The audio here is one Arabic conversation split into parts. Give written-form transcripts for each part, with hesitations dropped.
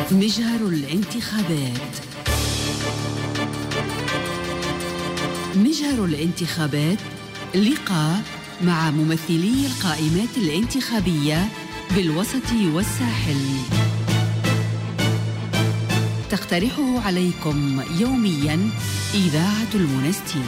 مجهر الانتخابات. مجهر الانتخابات، لقاء مع ممثلي القائمات الانتخابية بالوسط والساحل. تقترحه عليكم يومياً إذاعة المنستير.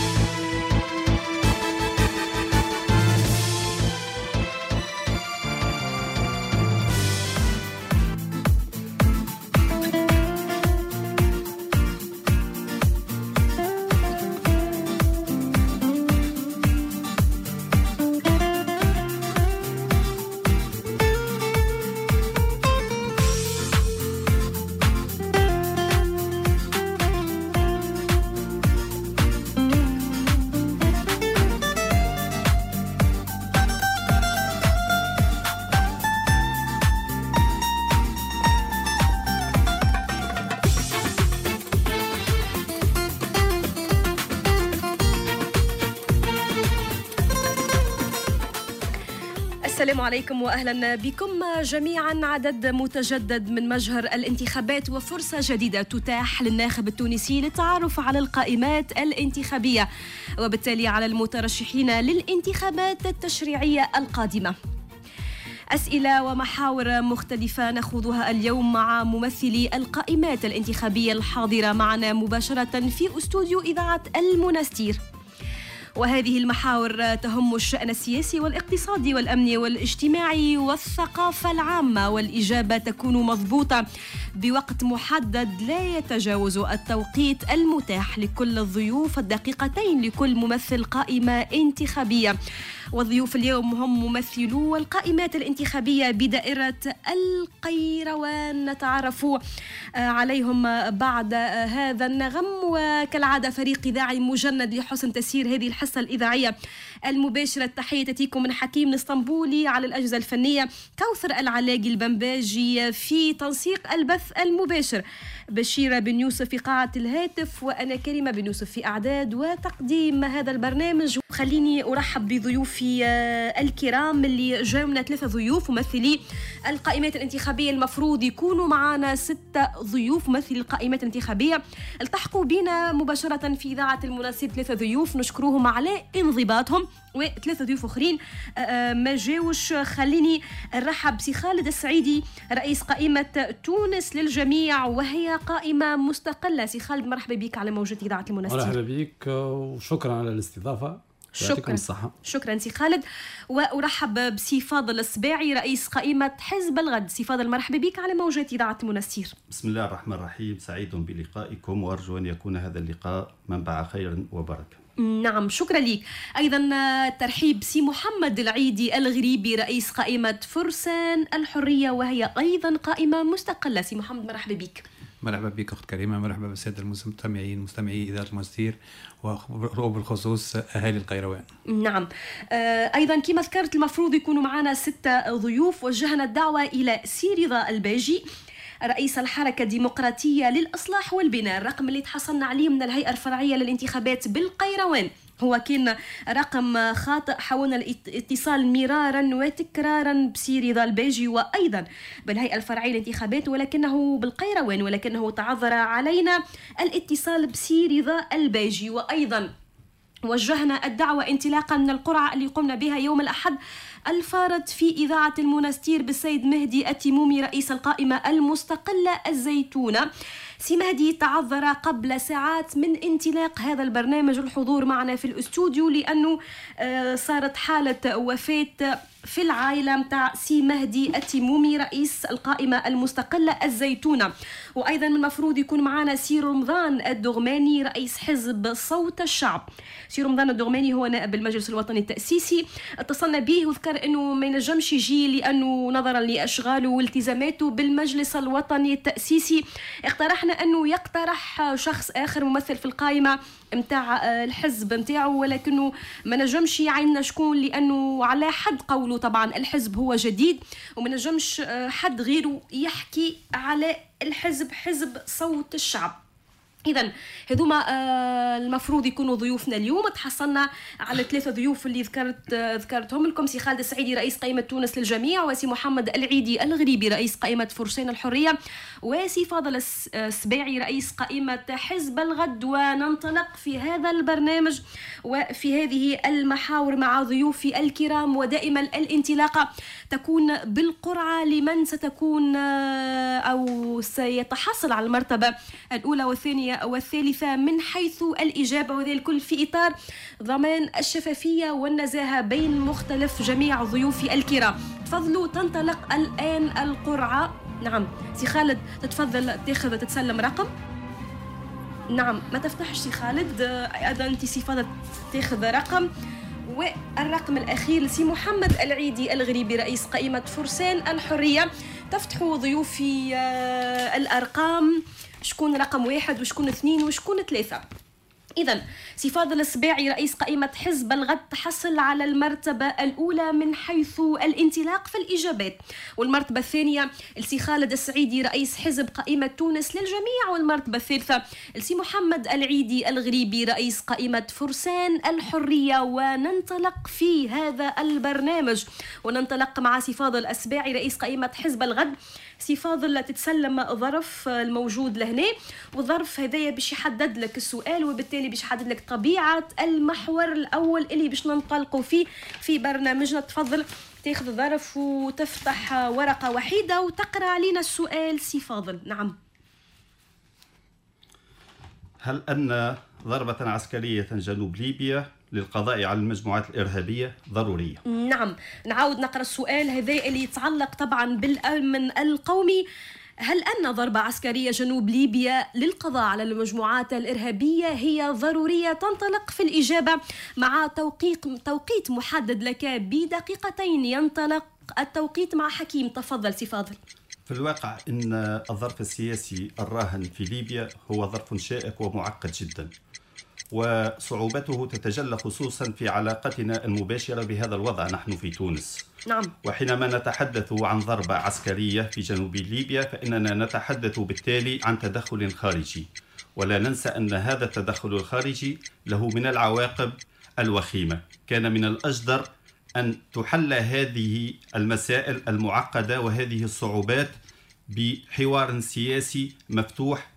السلام عليكم وأهلا بكم جميعا. عدد متجدد من مجهر الانتخابات وفرصة جديدة تتاح للناخب التونسي للتعرف على القائمات الانتخابية وبالتالي على المترشحين للانتخابات التشريعية القادمة. أسئلة ومحاور مختلفة نخوضها اليوم مع ممثلي القائمات الانتخابية الحاضرة معنا مباشرة في استوديو إذاعة المنستير. وهذه المحاور تهم الشأن السياسي والاقتصادي والأمني والاجتماعي والثقافة العامة، والإجابة تكون مضبوطة بوقت محدد لا يتجاوز التوقيت المتاح لكل الضيوف الدقيقتين لكل ممثل قائمة انتخابية. والضيوف اليوم هم ممثلو القائمات الانتخابية بدائرة القيروان. نتعرف عليهم بعد هذا النغم، وكالعادة فريق إذاعي مجند لحسن تسيير هذه الحصة الإذاعية المباشرة. تحية تأتيكم من حكيم الاسطنبولي على الأجهزة الفنية، كوثر العلاقي البنباجي في تنسيق البث المباشر، بشيرة بن يوسف في قاعة الهاتف، وأنا كريمة بن يوسف في أعداد وتقديم هذا البرنامج. خليني أرحب بضيوفي الكرام اللي جاونا 3 ضيوف ممثلي القائمات الانتخابية. المفروض يكونوا معنا 6 ضيوف ممثلي القائمات الانتخابية. التحقوا بنا مباشرة في إذاعة المنستير 3 ضيوف نشكروهم على انضباطهم، و3 ضيوف أخرين ما جاوش. خليني نرحب بسي خالد السعيدي رئيس قائمة تونس للجميع، وهي قائمة مستقلة. سي خالد مرحبا بك على موجة إذاعة المنستير. مرحبا بك وشكرا على الاستضافة. شكرا. شكرا سي خالد. وأرحب بسي فاضل السباعي رئيس قائمة حزب الغد. سي فاضل مرحبا بك على موجة إذاعة المنستير. بسم الله الرحمن الرحيم، سعيد بلقائكم وأرجو أن يكون هذا اللقاء منبع خير وبركة. نعم شكرا لك. أيضا ترحيب سي محمد العيدي الغريبي رئيس قائمة فرسان الحرية، وهي أيضا قائمة مستقلة. سي محمد مرحبا بك. مرحبا بك أخت كريمة، مرحبا بالسادة المستمعين مستمعي إذاعة المنستير وبالخصوص أهالي القيروان. نعم أيضا كما ذكرت المفروض يكونوا معنا 6 ضيوف. وجهنا الدعوة إلى سي رضا الباجي رئيس الحركة الديمقراطية للإصلاح والبناء. الرقم اللي تحصلنا عليه من الهيئة الفرعية للانتخابات بالقيروان هو كان رقم خاطئ. حاولنا الاتصال مرارا وتكرارا بسي رضا الباجي وأيضا بالهيئة الفرعية للانتخابات ولكنه بالقيروان، ولكنه تعذر علينا الاتصال بسي رضا الباجي. وأيضا وجهنا الدعوة انطلاقا من القرعة اللي قمنا بها يوم الأحد الفارط في إذاعة المنستير بالسيد مهدي التيمومي رئيس القائمة المستقلة الزيتونة. سي مهدي تعذر قبل ساعات من انطلاق هذا البرنامج الحضور معنا في الاستوديو، لأنه صارت حالة وفاة في العائلة متاع سي مهدي التيمومي رئيس القائمة المستقلة الزيتونة. وأيضا من المفروض يكون معنا سي رمضان الدغماني رئيس حزب صوت الشعب. سي رمضان الدغماني هو نائب المجلس الوطني التأسيسي. اتصلنا به وذكر أنه ما ينجمش يجي لأنه نظرا لأشغاله والتزاماته بالمجلس الوطني التأسيسي. اقترحنا أنه يقترح شخص آخر ممثل في القائمة متاع الحزب متاعه، ولكنه ما نجمش يعيننا شكون لأنه على حد قوله طبعا الحزب هو جديد وما نجمش حد غيره يحكي على الحزب، حزب صوت الشعب. إذا هذوما المفروض يكونوا ضيوفنا اليوم. تحصلنا على 3 ضيوف اللي ذكرتهم لكم: سي خالد السعيدي رئيس قائمة تونس للجميع، وسي محمد العيدي الغريبي رئيس قائمة فرسان الحرية، وسي فاضل السباعي رئيس قائمة حزب الغد. وننطلق في هذا البرنامج وفي هذه المحاور مع ضيوفي الكرام، ودائما الانطلاقة تكون بالقرعة لمن ستكون أو سيتحصل على المرتبة الأولى والثانية والثالثة من حيث الإجابة، وهذا الكل في إطار ضمان الشفافية والنزاهة بين مختلف جميع ضيوفي الكرام. تفضلوا تنطلق الآن القرعة. نعم سي خالد تتفضل تتسلم رقم. نعم ما تفتحش سي خالد، أيضا أنت سي فاضل تاخذ رقم. والرقم الأخير لسي محمد العيدي الغريبي رئيس قائمة فرسان الحرية. تفتحوا ضيوفي الأرقام، شكون رقم 1 وشكون 2 وشكون 3. إذن سي فاضل السباعي رئيس قائمة حزب الغد تحصل على المرتبة الأولى من حيث الانطلاق في الإجابات، والمرتبة الثانية السي خالد السعيدي رئيس حزب قائمة تونس للجميع، والمرتبة الثالثة السي محمد العيدي الغريبي رئيس قائمة فرسان الحرية. وننطلق في هذا البرنامج وننطلق مع سي فاضل السباعي رئيس قائمة حزب الغد. سي فاضل تتسلم ظرف الموجود لهنا، والظرف هذايا باش يحدد لك السؤال، وبالتالي باش يحدد لك طبيعة المحور الأول اللي باش ننطلقوا فيه في برنامجنا. تفضل تاخذ ظرف وتفتح ورقة وحيدة وتقرأ علينا السؤال سي فاضل. نعم. هل أن ضربة عسكرية جنوب ليبيا للقضاء على المجموعات الإرهابية ضرورية؟ نعم. نعاود نقرأ السؤال هذا اللي يتعلق طبعا بالأمن القومي. هل أن ضربة عسكرية جنوب ليبيا للقضاء على المجموعات الإرهابية هي ضرورية؟ تنطلق في الإجابة مع توقيت محدد لك بدقيقتين. ينطلق التوقيت مع حكيم. تفضل سي فاضل. في الواقع إن الظرف السياسي الراهن في ليبيا هو ظرف شائك ومعقد جدا، وصعوبته تتجلى خصوصا في علاقتنا المباشرة بهذا الوضع نحن في تونس. نعم. وحينما نتحدث عن ضربة عسكرية في جنوب ليبيا فإننا نتحدث بالتالي عن تدخل خارجي، ولا ننسى أن هذا التدخل الخارجي له من العواقب الوخيمة. كان من الأجدر أن تحل هذه المسائل المعقدة وهذه الصعوبات بحوار سياسي مفتوح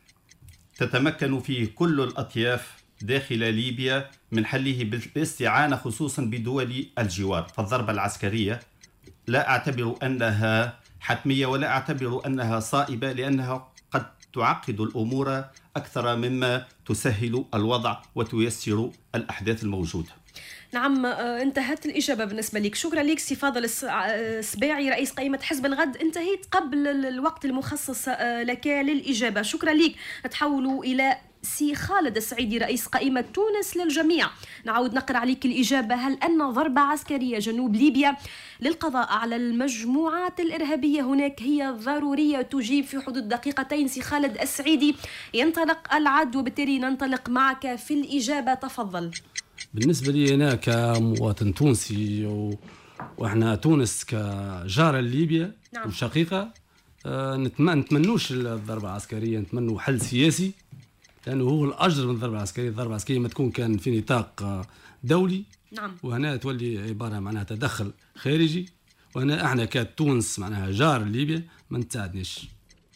تتمكن فيه كل الأطياف داخل ليبيا من حله بالاستعانة خصوصا بدول الجوار. فالضربة العسكرية لا أعتبر أنها حتمية ولا أعتبر أنها صائبة، لأنها قد تعقد الأمور أكثر مما تسهل الوضع وتيسر الأحداث الموجودة. نعم انتهت الإجابة بالنسبة لك. شكرا لك سي فاضل السباعي رئيس قائمة حزب الغد. انتهيت قبل الوقت المخصص لك للإجابة. شكرا لك. نتحولوا إلى سي خالد السعيدي رئيس قائمة تونس للجميع. نعود نقرأ عليك الإجابة. هل أن ضربة عسكرية جنوب ليبيا للقضاء على المجموعات الإرهابية هناك هي ضرورية؟ تجيب في حدود دقيقتين سي خالد السعيدي. ينطلق العد وبالتالي ننطلق معك في الإجابة. تفضل. بالنسبة لي أنا كمواطن تونسي وإحنا تونس كجارة ليبيا نعم. وشقيقة، نتمنوش الضربة العسكرية، نتمنوا حل سياسي، لأنه هو الأجر من الضربة العسكرية. الضربة العسكرية ما تكون كان في نطاق دولي. نعم. وهنا تولي عبارة معناها تدخل خارجي، وهنا احنا كتونس معناها جار ليبيا ما نتساعدناش.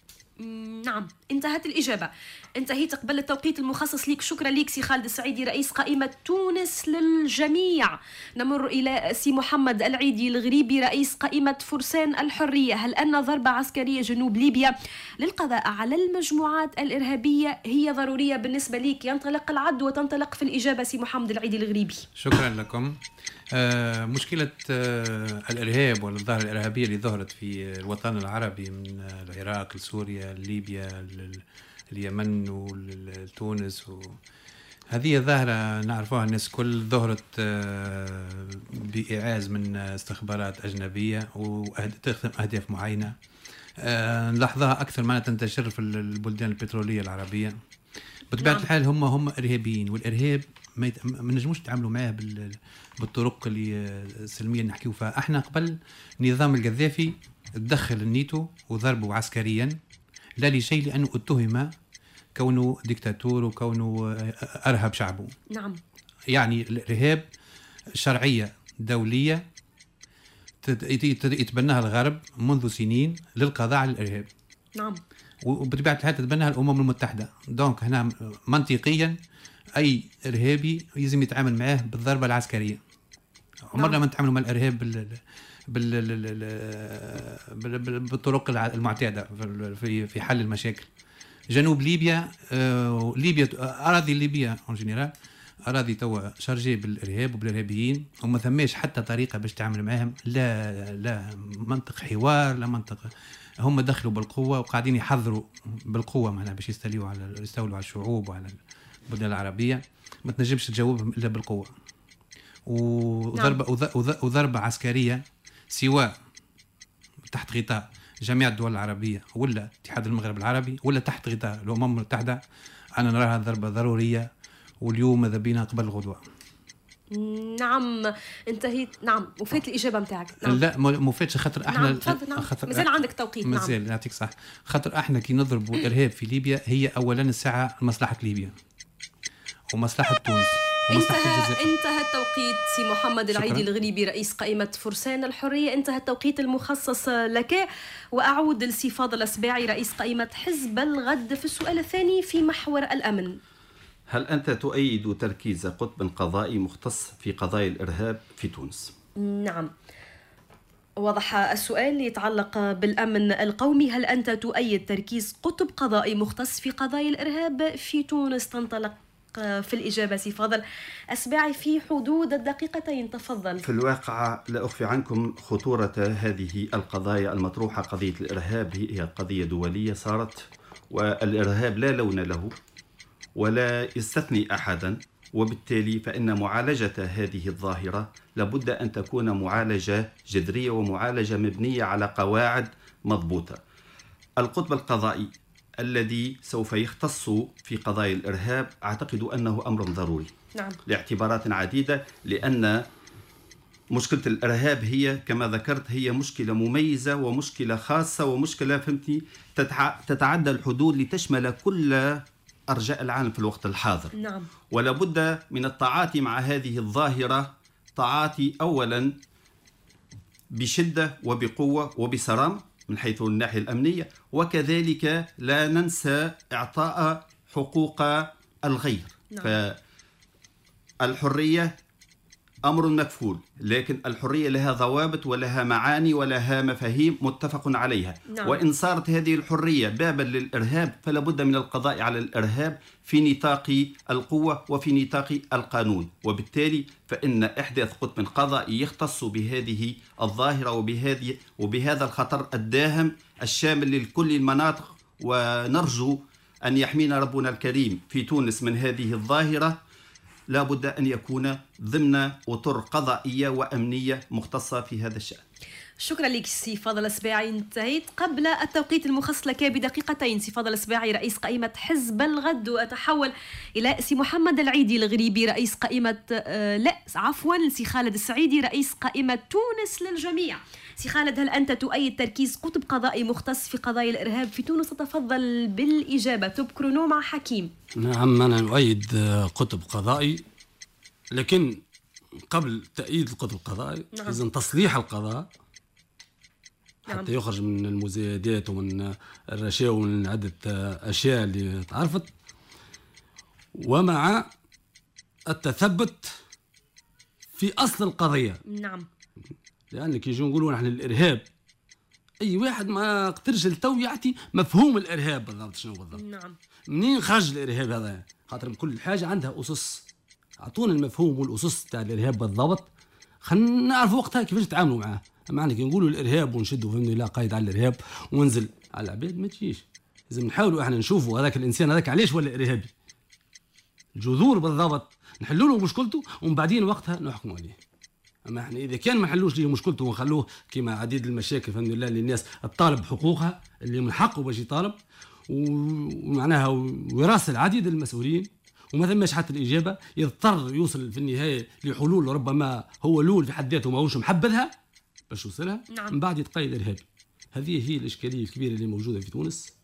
نعم انتهت الإجابة. انتهيت قبل التوقيت المخصص لك. شكرا لك سي خالد السعيدي رئيس قائمة تونس للجميع. نمر إلى سي محمد العيدي الغريبي رئيس قائمة فرسان الحرية. هل أن ضربة عسكرية جنوب ليبيا للقضاء على المجموعات الإرهابية هي ضرورية بالنسبة لك؟ ينطلق العد وتنطلق في الإجابة سي محمد العيدي الغريبي. شكرا لكم. مشكلة الإرهاب والظاهرة الإرهابية اللي ظهرت في الوطن العربي من العراق لسوريا ليبيا اليمن وتونس، هذه ظاهرة نعرفوها الناس كل، ظهرت بإعاز من استخبارات أجنبية وتخدم أهداف معينة. نلاحظها أكثر ما تنتشر في البلدان البترولية العربية. بطبيعة الحال هم إرهابيين، والإرهاب ما نجموش نتعاملوا معاه بالطرق اللي السلمية نحكيو فيها. احنا قبل نظام القذافي تدخل النيتو وضربوا عسكريا لا لشيء، لأنه اتهم كونه ديكتاتور وكونه أرهب شعبه. نعم. يعني الإرهاب شرعية دولية يتبناها الغرب منذ سنين للقضاء على الإرهاب. نعم. وبطبيعة الحال تتبناها الأمم المتحدة. دونك هنا منطقيا أي إرهابي يلزم يتعامل معاه بالضربة العسكرية. عمرنا ما نتعاملوا مع الإرهاب بالطرق المعتادة في حل المشاكل. جنوب ليبيا، أراضي ليبيا اون جينيرال أراضي توا شارجي بالإرهاب وبالإرهابيين، وما ثماش حتى طريقة باش تعمل معاهم، لا منطق حوار، لا منطق. هم دخلوا بالقوة وقاعدين يحضروا بالقوة معناها باش يستولوا على الشعوب وعلى البلدان العربية. ما تنجمش تجاوبهم إلا بالقوة. وضربة عسكرية سواء تحت غطاء جميع الدول العربية ولا اتحاد المغرب العربي ولا تحت غطاء الأمم المتحدة، أنا نراها ضربة ضرورية، واليوم ماذا بينا قبل الغدوة. نعم انتهيت. نعم وفات الإجابة متاعك. نعم. لا ما فاتش خاطر احنا. نعم. مازال عندك توقيت. مازال. نعم. يعطيك صح. خاطر احنا كي نضربوا الإرهاب في ليبيا هي أولا الساعة لمصلحة ليبيا ومصلحة تونس. انتهى التوقيت. سي محمد العيدي الغريبي رئيس قائمة فرسان الحرية، انتهى التوقيت المخصص لك. وأعود لسي فاضل السباعي رئيس قائمة حزب الغد في السؤال الثاني في محور الأمن. هل أنت تؤيد تركيز قطب قضائي مختص في قضايا الإرهاب في تونس؟ نعم. وضح السؤال يتعلق بالأمن القومي. هل أنت تؤيد تركيز قطب قضائي مختص في قضايا الإرهاب في تونس؟ تنطلق في الإجابة سي فاضل السباعي في حدود الدقيقتين. تفضل. في الواقع لا أخفي عنكم خطورة هذه القضايا المطروحة. قضية الإرهاب هي قضية دولية صارت، والإرهاب لا لون له ولا يستثني أحدا، وبالتالي فإن معالجة هذه الظاهرة لابد أن تكون معالجة جذرية ومعالجة مبنية على قواعد مضبوطة. القطب القضائي الذي سوف يختص في قضايا الإرهاب أعتقد أنه أمر ضروري. نعم. لاعتبارات عديدة، لأن مشكلة الإرهاب هي كما ذكرت هي مشكلة مميزة ومشكلة خاصة ومشكلة فهمتني تتعدى الحدود لتشمل كل أرجاء العالم في الوقت الحاضر. نعم. ولا بد من التعاطي مع هذه الظاهرة تعاطي أولا بشدة وبقوة وبصرام من حيث الناحية الأمنية، وكذلك لا ننسى إعطاء حقوق الغير. نعم. فالحرية أمر مكفول، لكن الحرية لها ضوابط ولها معاني ولها مفاهيم متفق عليها. نعم. وإن صارت هذه الحرية بابا للإرهاب فلا بد من القضاء على الإرهاب في نطاق القوة وفي نطاق القانون. وبالتالي فإن إحداث قطب قضائي يختص بهذه الظاهرة وبهذا الخطر الداهم الشامل لكل المناطق، ونرجو أن يحمينا ربنا الكريم في تونس من هذه الظاهرة، لا بد أن يكون ضمن أطر قضائية وأمنية مختصة في هذا الشأن. شكرا لك سي فاضل السباعي. انتهيت قبل التوقيت المخصص لك بدقيقتين. سي فاضل السباعي رئيس قائمة حزب الغد. وأتحول إلى سي محمد العيدي الغريبي رئيس قائمة سي خالد السعيدي رئيس قائمة تونس للجميع. سي خالد، هل أنت تؤيد تركيز قطب قضائي مختص في قضايا الإرهاب في تونس؟ تتفضل بالإجابة. تبكرونو مع حكيم. نعم أنا أؤيد قطب قضائي، لكن قبل تأييد القطب القضائي لازم تصليح القضاء حتى يخرج من المزايدات ومن الرشاوى ومن عدة أشياء اللي تعرفت، ومع التثبت في أصل القضية. نعم. لأن كي يجوا نقولوا نحن الإرهاب، أي واحد ما قدرش التو يعطي مفهوم الإرهاب بالضبط شنو بالضبط. نعم. منين خرج الإرهاب هذا؟ خاطر كل حاجة عندها أسس. أعطونا المفهوم والأسس تاع الإرهاب بالضبط، خلينا نعرف وقتها كيفاش نتعاملوا معاه. أما كي نقولوا الإرهاب ونشدوا فهمني لا قايد على الإرهاب وننزل على العباد ما تجيش. لازم نحاولوا احنا نشوفوا هذاك الإنسان هذاك علاش ولا إرهابي، الجذور بالضبط، نحلوا له مشكلته ومن بعدين وقتها نحكموا عليه. أما احنا إذا كان ما نحلوش ليه مشكلته ونخلوه كما عديد المشاكل فهمني الله اللي الناس تطالب بحقوقها اللي من حقه باش يطالب، ومعناها ويراسل عديد المسؤولين وما ثماش حتى الإجابة، يضطر يوصل في النهاية لحلول ربما هو لول في حد ذاته ما هوش محبذها باش يوصلها. نعم. من بعد يتقيد إرهابي. هذه هي الإشكالية الكبيرة اللي موجودة في تونس،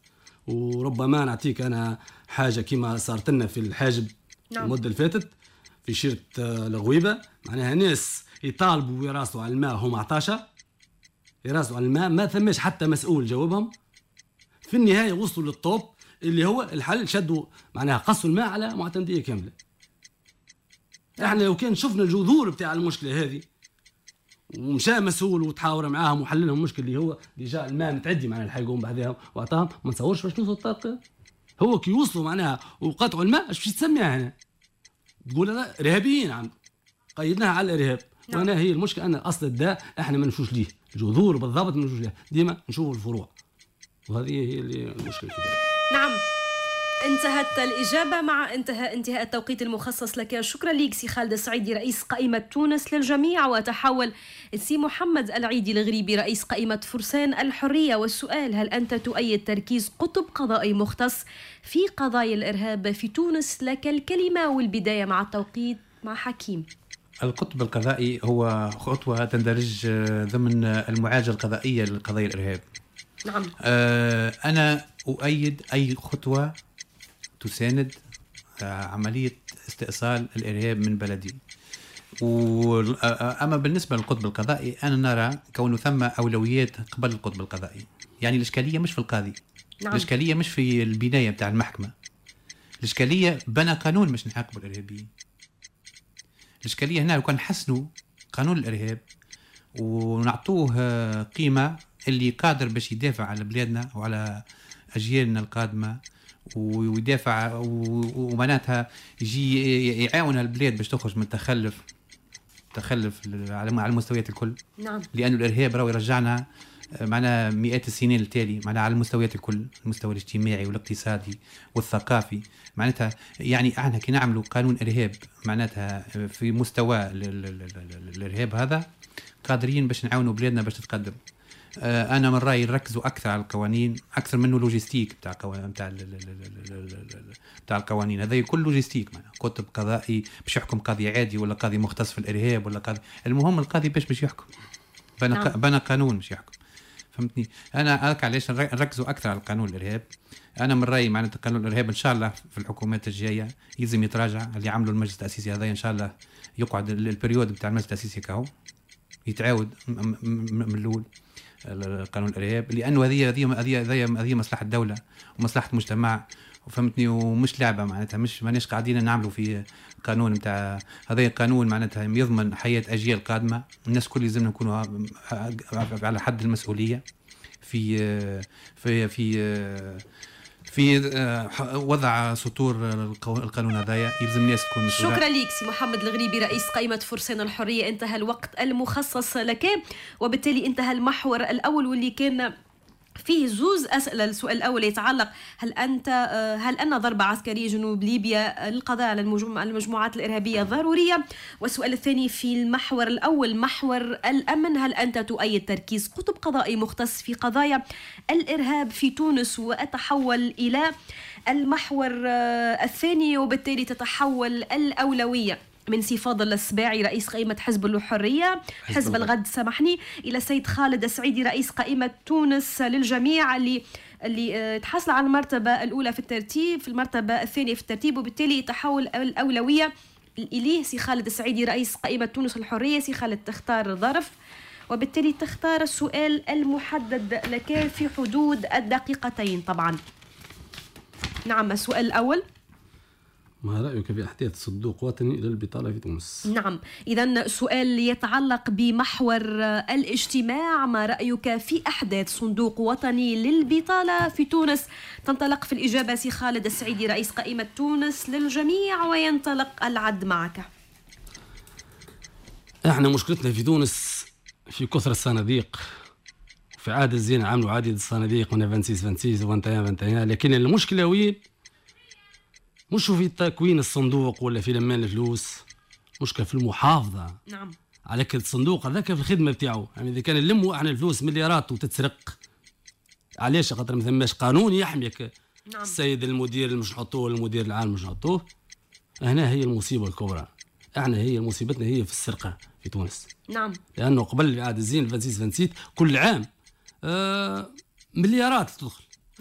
وربما نعطيك انا حاجه كما صارت لنا في الحاجب المده اللي فاتت في شيرة الغويبه، معناها ناس يطالبوا ويراسوا على الماء هم 11 يراسوا على الماء، ما ثماش حتى مسؤول جاوبهم. في النهايه وصلوا للطوب اللي هو الحل، شدوا معناها قصوا الماء على معتمديه كامله. احنا لو كان شفنا الجذور بتاع المشكله هذه ومشى مسؤول وتحاور معاهم وحل لهم المشكل اللي هو ديجا الماء متعدي معناها الحيقوم بعدها واعطاهم، ما نتصورش باش نوصل الطاقه. هو كي يوصلوا معناها وقطعوا الماء اش باش تسميها هنا؟ تقول هذا ارهابيين عم قيدناها على الارهاب. وانا هي المشكله ان اصل الداء احنا ما نمشوش ليه، الجذور بالضبط ما نمشوش ليه، ديما نشوفوا الفروع، وهذه هي اللي المشكله. نعم، انتهت الإجابة مع انتهاء التوقيت المخصص لك. شكرا لك سي خالد السعيدي رئيس قائمة تونس للجميع. وتحول سي محمد العيدي الغريبي رئيس قائمة فرسان الحرية. والسؤال: هل أنت تؤيد تركيز قطب قضائي مختص في قضايا الإرهاب في تونس؟ لك الكلمة والبداية مع التوقيت مع حكيم. القطب القضائي هو خطوة تندرج ضمن المعالجة القضائية لقضايا الإرهاب. نعم. أنا أؤيد أي خطوة تساند عملية استئصال الإرهاب من بلدي. أما بالنسبة للقطب القضائي أنا نرى كونه ثم أولويات قبل القطب القضائي. يعني الإشكالية مش في القاضي. نعم. الإشكالية مش في البناية بتاع المحكمة. الإشكالية بنى قانون مش نحاكم الإرهابيين. الإشكالية هنا لو كان حسنوا قانون الإرهاب ونعطوه قيمة اللي قادر باش يدافع على بلادنا وعلى أجيالنا القادمة ويدافع ومعناتها يجي يعاون البلاد باش تخرج من تخلف على المستويات الكل. نعم. لأن الإرهاب راهو يرجعنا معنا مئات السنين التالي معنا على المستويات الكل، المستوى الاجتماعي والاقتصادي والثقافي. معناتها يعني احنا كي نعملوا قانون إرهاب معناتها في مستوى الإرهاب هذا قادرين باش نعاونوا بلادنا باش تتقدم. انا من رايي نركزوا اكثر على القوانين اكثر منه لوجيستيك بتاع القوانين. هذا كل لوجيستيك، معناها كتب قضائي باش يحكم قاضي عادي ولا قاضي مختص في الارهاب ولا قاضي، المهم القاضي باش يحكم بنى قانون باش يحكم. فهمتني؟ انا هكا علاش نركزوا اكثر على قانون الارهاب. انا من رايي معناتها قانون الارهاب ان شاء الله في الحكومات الجايه يلزم يتراجع. اللي عملوا المجلس التاسيسي هذا ان شاء الله يقعد البريود بتاع المجلس التاسيسي كهو يتعاود من الاول قانون الارهاب، لانه هذه مصلحه الدوله ومصلحه المجتمع. وفهمتني؟ ومش لعبه معناتها، ماناش قاعدين نعملوا في قانون نتاع هذا قانون معناتها يضمن حياه اجيال قادمه. الناس كل لازم نكونوا على حد المسؤوليه في في في في وضع سطور القانون هذايا. يلزم الناس تكون مسؤولة. شكرا لك سي محمد الغريبي رئيس قائمة فرسان الحرية. انتهى الوقت المخصص لك، وبالتالي انتهى المحور الأول واللي كان فيه زوز أسئلة. السؤال الأول يتعلق: هل أن ضرب عسكري جنوب ليبيا للقضاء على المجموعات الإرهابية ضرورية؟ والسؤال الثاني في المحور الأول محور الأمن: هل أنت تؤيد تركيز قطب قضائي مختص في قضايا الإرهاب في تونس؟ وأتحول إلى المحور الثاني وبالتالي تتحول الأولوية من سي فاضل السباعي رئيس قائمة حزب الحرية حزب الغد سامحني إلى سيد خالد السعيدي رئيس قائمة تونس للجميع اللي تحصل على المرتبة الأولى في الترتيب في المرتبة الثانية في الترتيب، وبالتالي تحول الأولوية إليه سي خالد السعيدي رئيس قائمة تونس الحرية. سي خالد تختار ظرف وبالتالي تختار السؤال المحدد لك في حدود الدقيقتين طبعا. نعم، السؤال الأول: ما رأيك في أحداث صندوق وطني للبطالة في تونس؟ نعم، إذن سؤال يتعلق بمحور الاجتماع: ما رأيك في أحداث صندوق وطني للبطالة في تونس؟ تنطلق في الإجابة سي خالد السعيدي رئيس قائمة تونس للجميع، وينطلق العد معك. احنا مشكلتنا في تونس في كثرة الصناديق. في عهد الزين عملوا عدد الصناديق من 26 و 21، لكن المشكلة وين؟ مش في تكوين الصندوق ولا في لمان الفلوس، مشكلة في المحافظة. نعم. على كل الصندوق هذاك في الخدمة بتاعه. يعني إذا كان نلموا احنا الفلوس مليارات وتتسرق، علاش؟ خاطر ما ثماش قانون يحميك. نعم. السيد المدير اللي مش نحطوه، المدير العام مش نحطوه. هنا هي المصيبة الكبرى. احنا هي مصيبتنا هي في السرقة في تونس. نعم. لأنه قبل عهد الزين 26 كل عام مليارات تدخل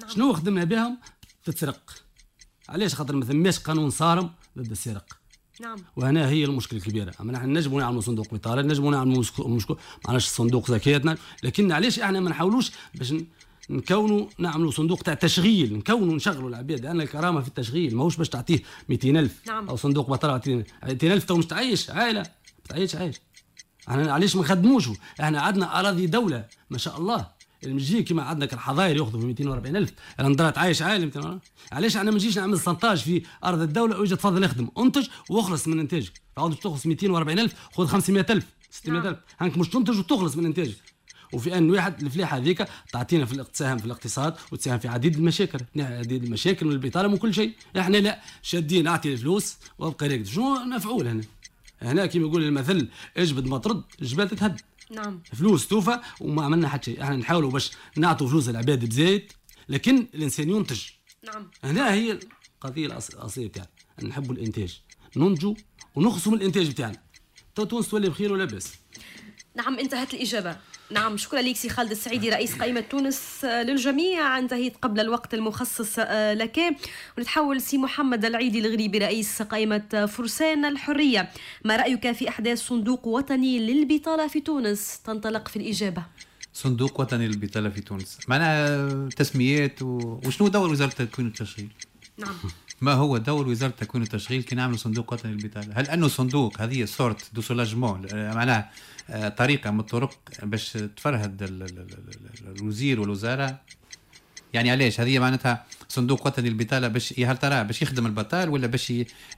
شنو خدمنا بهم؟ تتسرق. علاش؟ خاطر ما ثماش قانون صارم ضد السرقة. نعم. وهنا هي المشكله الكبيره. اما نحن نجموا نعملوا صندوق بطاله، نجموا نعملوا معناش صندوق زكاتنا، لكن علاش احنا ما نحاولوش باش نكونوا نعملوا صندوق تاع تشغيل، نشغلوا العباد، لان الكرامه في التشغيل، ماهوش باش تعطيه 200,000. نعم. او صندوق بطاله 200,000 تو مش تعيش عائله، تعيش عايش. احنا علاش ما نخدموش؟ احنا عندنا اراضي دوله ما شاء الله، المجي كيما عندنا الحظاير ياخذوا في 240,000، انا نضرت عايش عائله 240. علاش انا ما نجيش نعمل سنتاج في ارض الدوله ويجي تفضل اخدم انتج واخلص من انتاجك، تعود تخلص 240,000 خذ 500,000 600,000، هانك مش تنتج وتخلص من انتاجك. وفي ان واحد الفلاحه هذيك تعطينا تساهم في الاقتصاد وتساهم في عديد المشاكل، عديد المشاكل من البطاله من كل شيء. احنا لا، شادين اعطي الفلوس وابقى راقد. شنو نفعول هنا كيما يقول المثل اجبد ما ترد الجبال تتهد. نعم. فلوس توفى وما عملنا حتى شيء. احنا نحاولوا باش نعطوا فلوس العباد بزيت، لكن الانسان ينتج. نعم. هنا هي القضيه الاصليه تاعنا، نحبوا الانتاج، ننتجوا ونخصم الانتاج بتاعنا، تونس تولي بخير ولا بأس. نعم، انتهت الإجابة. نعم، شكرا لك سي خالد السعيدي رئيس قائمة تونس للجميع. انتهيت قبل الوقت المخصص لك. ونتحول سي محمد العيدي الغريبي رئيس قائمة فرسان الحرية، ما رأيك في أحداث صندوق وطني للبطالة في تونس؟ تنطلق في الإجابة. صندوق وطني للبطالة في تونس معناها تسميات وشنو دور وزارة التكوين والتشغيل؟ نعم. ما هو دور وزارة التكوين والتشغيل كي نعملوا صندوق وطني للبطالة؟ هل أنه صندوق هذه سورت دو سولاجمون، معناها طريقة من الطرق باش تفرهد الوزير والوزارة؟ يعني علاش هذه معناتها صندوق وطني للبطالة؟ باش هل ترى باش يخدم البطال ولا باش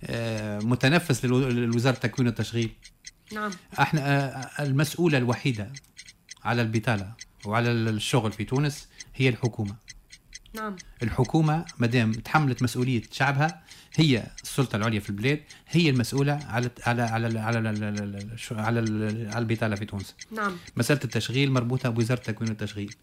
متنفس لوزارة التكوين والتشغيل؟ نعم. احنا المسؤولة الوحيدة على البطالة وعلى الشغل في تونس هي الحكومة. نعم. الحكومة مادام تحملت مسؤولية شعبها، هي السلطة العليا في البلاد، هي المسؤولة على البطالة في تونس. نعم. مسألة التشغيل مربوطة بوزارة التكوين والتشغيل.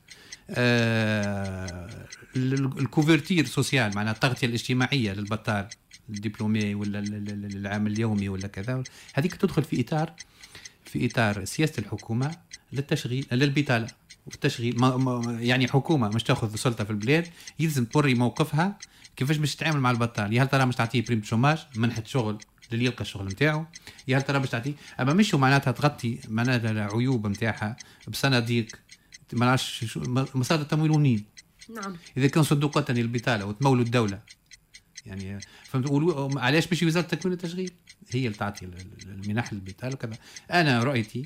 الكوفرتير سوسيال، معناها التغطية الاجتماعية للبطال الدبلومي ولا العامل اليومي ولا كذا، هذيك تدخل في إطار سياسة الحكومة للتشغيل للبطالة والتشغيل. يعني حكومة مش تاخذ سلطة في البلاد، يلزم توري موقفها كيفاش باش تتعامل مع البطال. يا هل ترى باش تعطيه بريم شوماج، منحة شغل اللي يلقى الشغل نتاعو، يا هل ترى باش تعطيه، اما مش معناتها تغطي معناتها العيوب نتاعها بصناديق ما نعرفش مصادر تمويل ونين. نعم. اذا كان صندوق وطني للبطالة وتمولوا الدولة، يعني فهمت علاش باش وزارة التكوين والتشغيل هي اللي تعطي المنح للبطالة وكذا. انا رؤيتي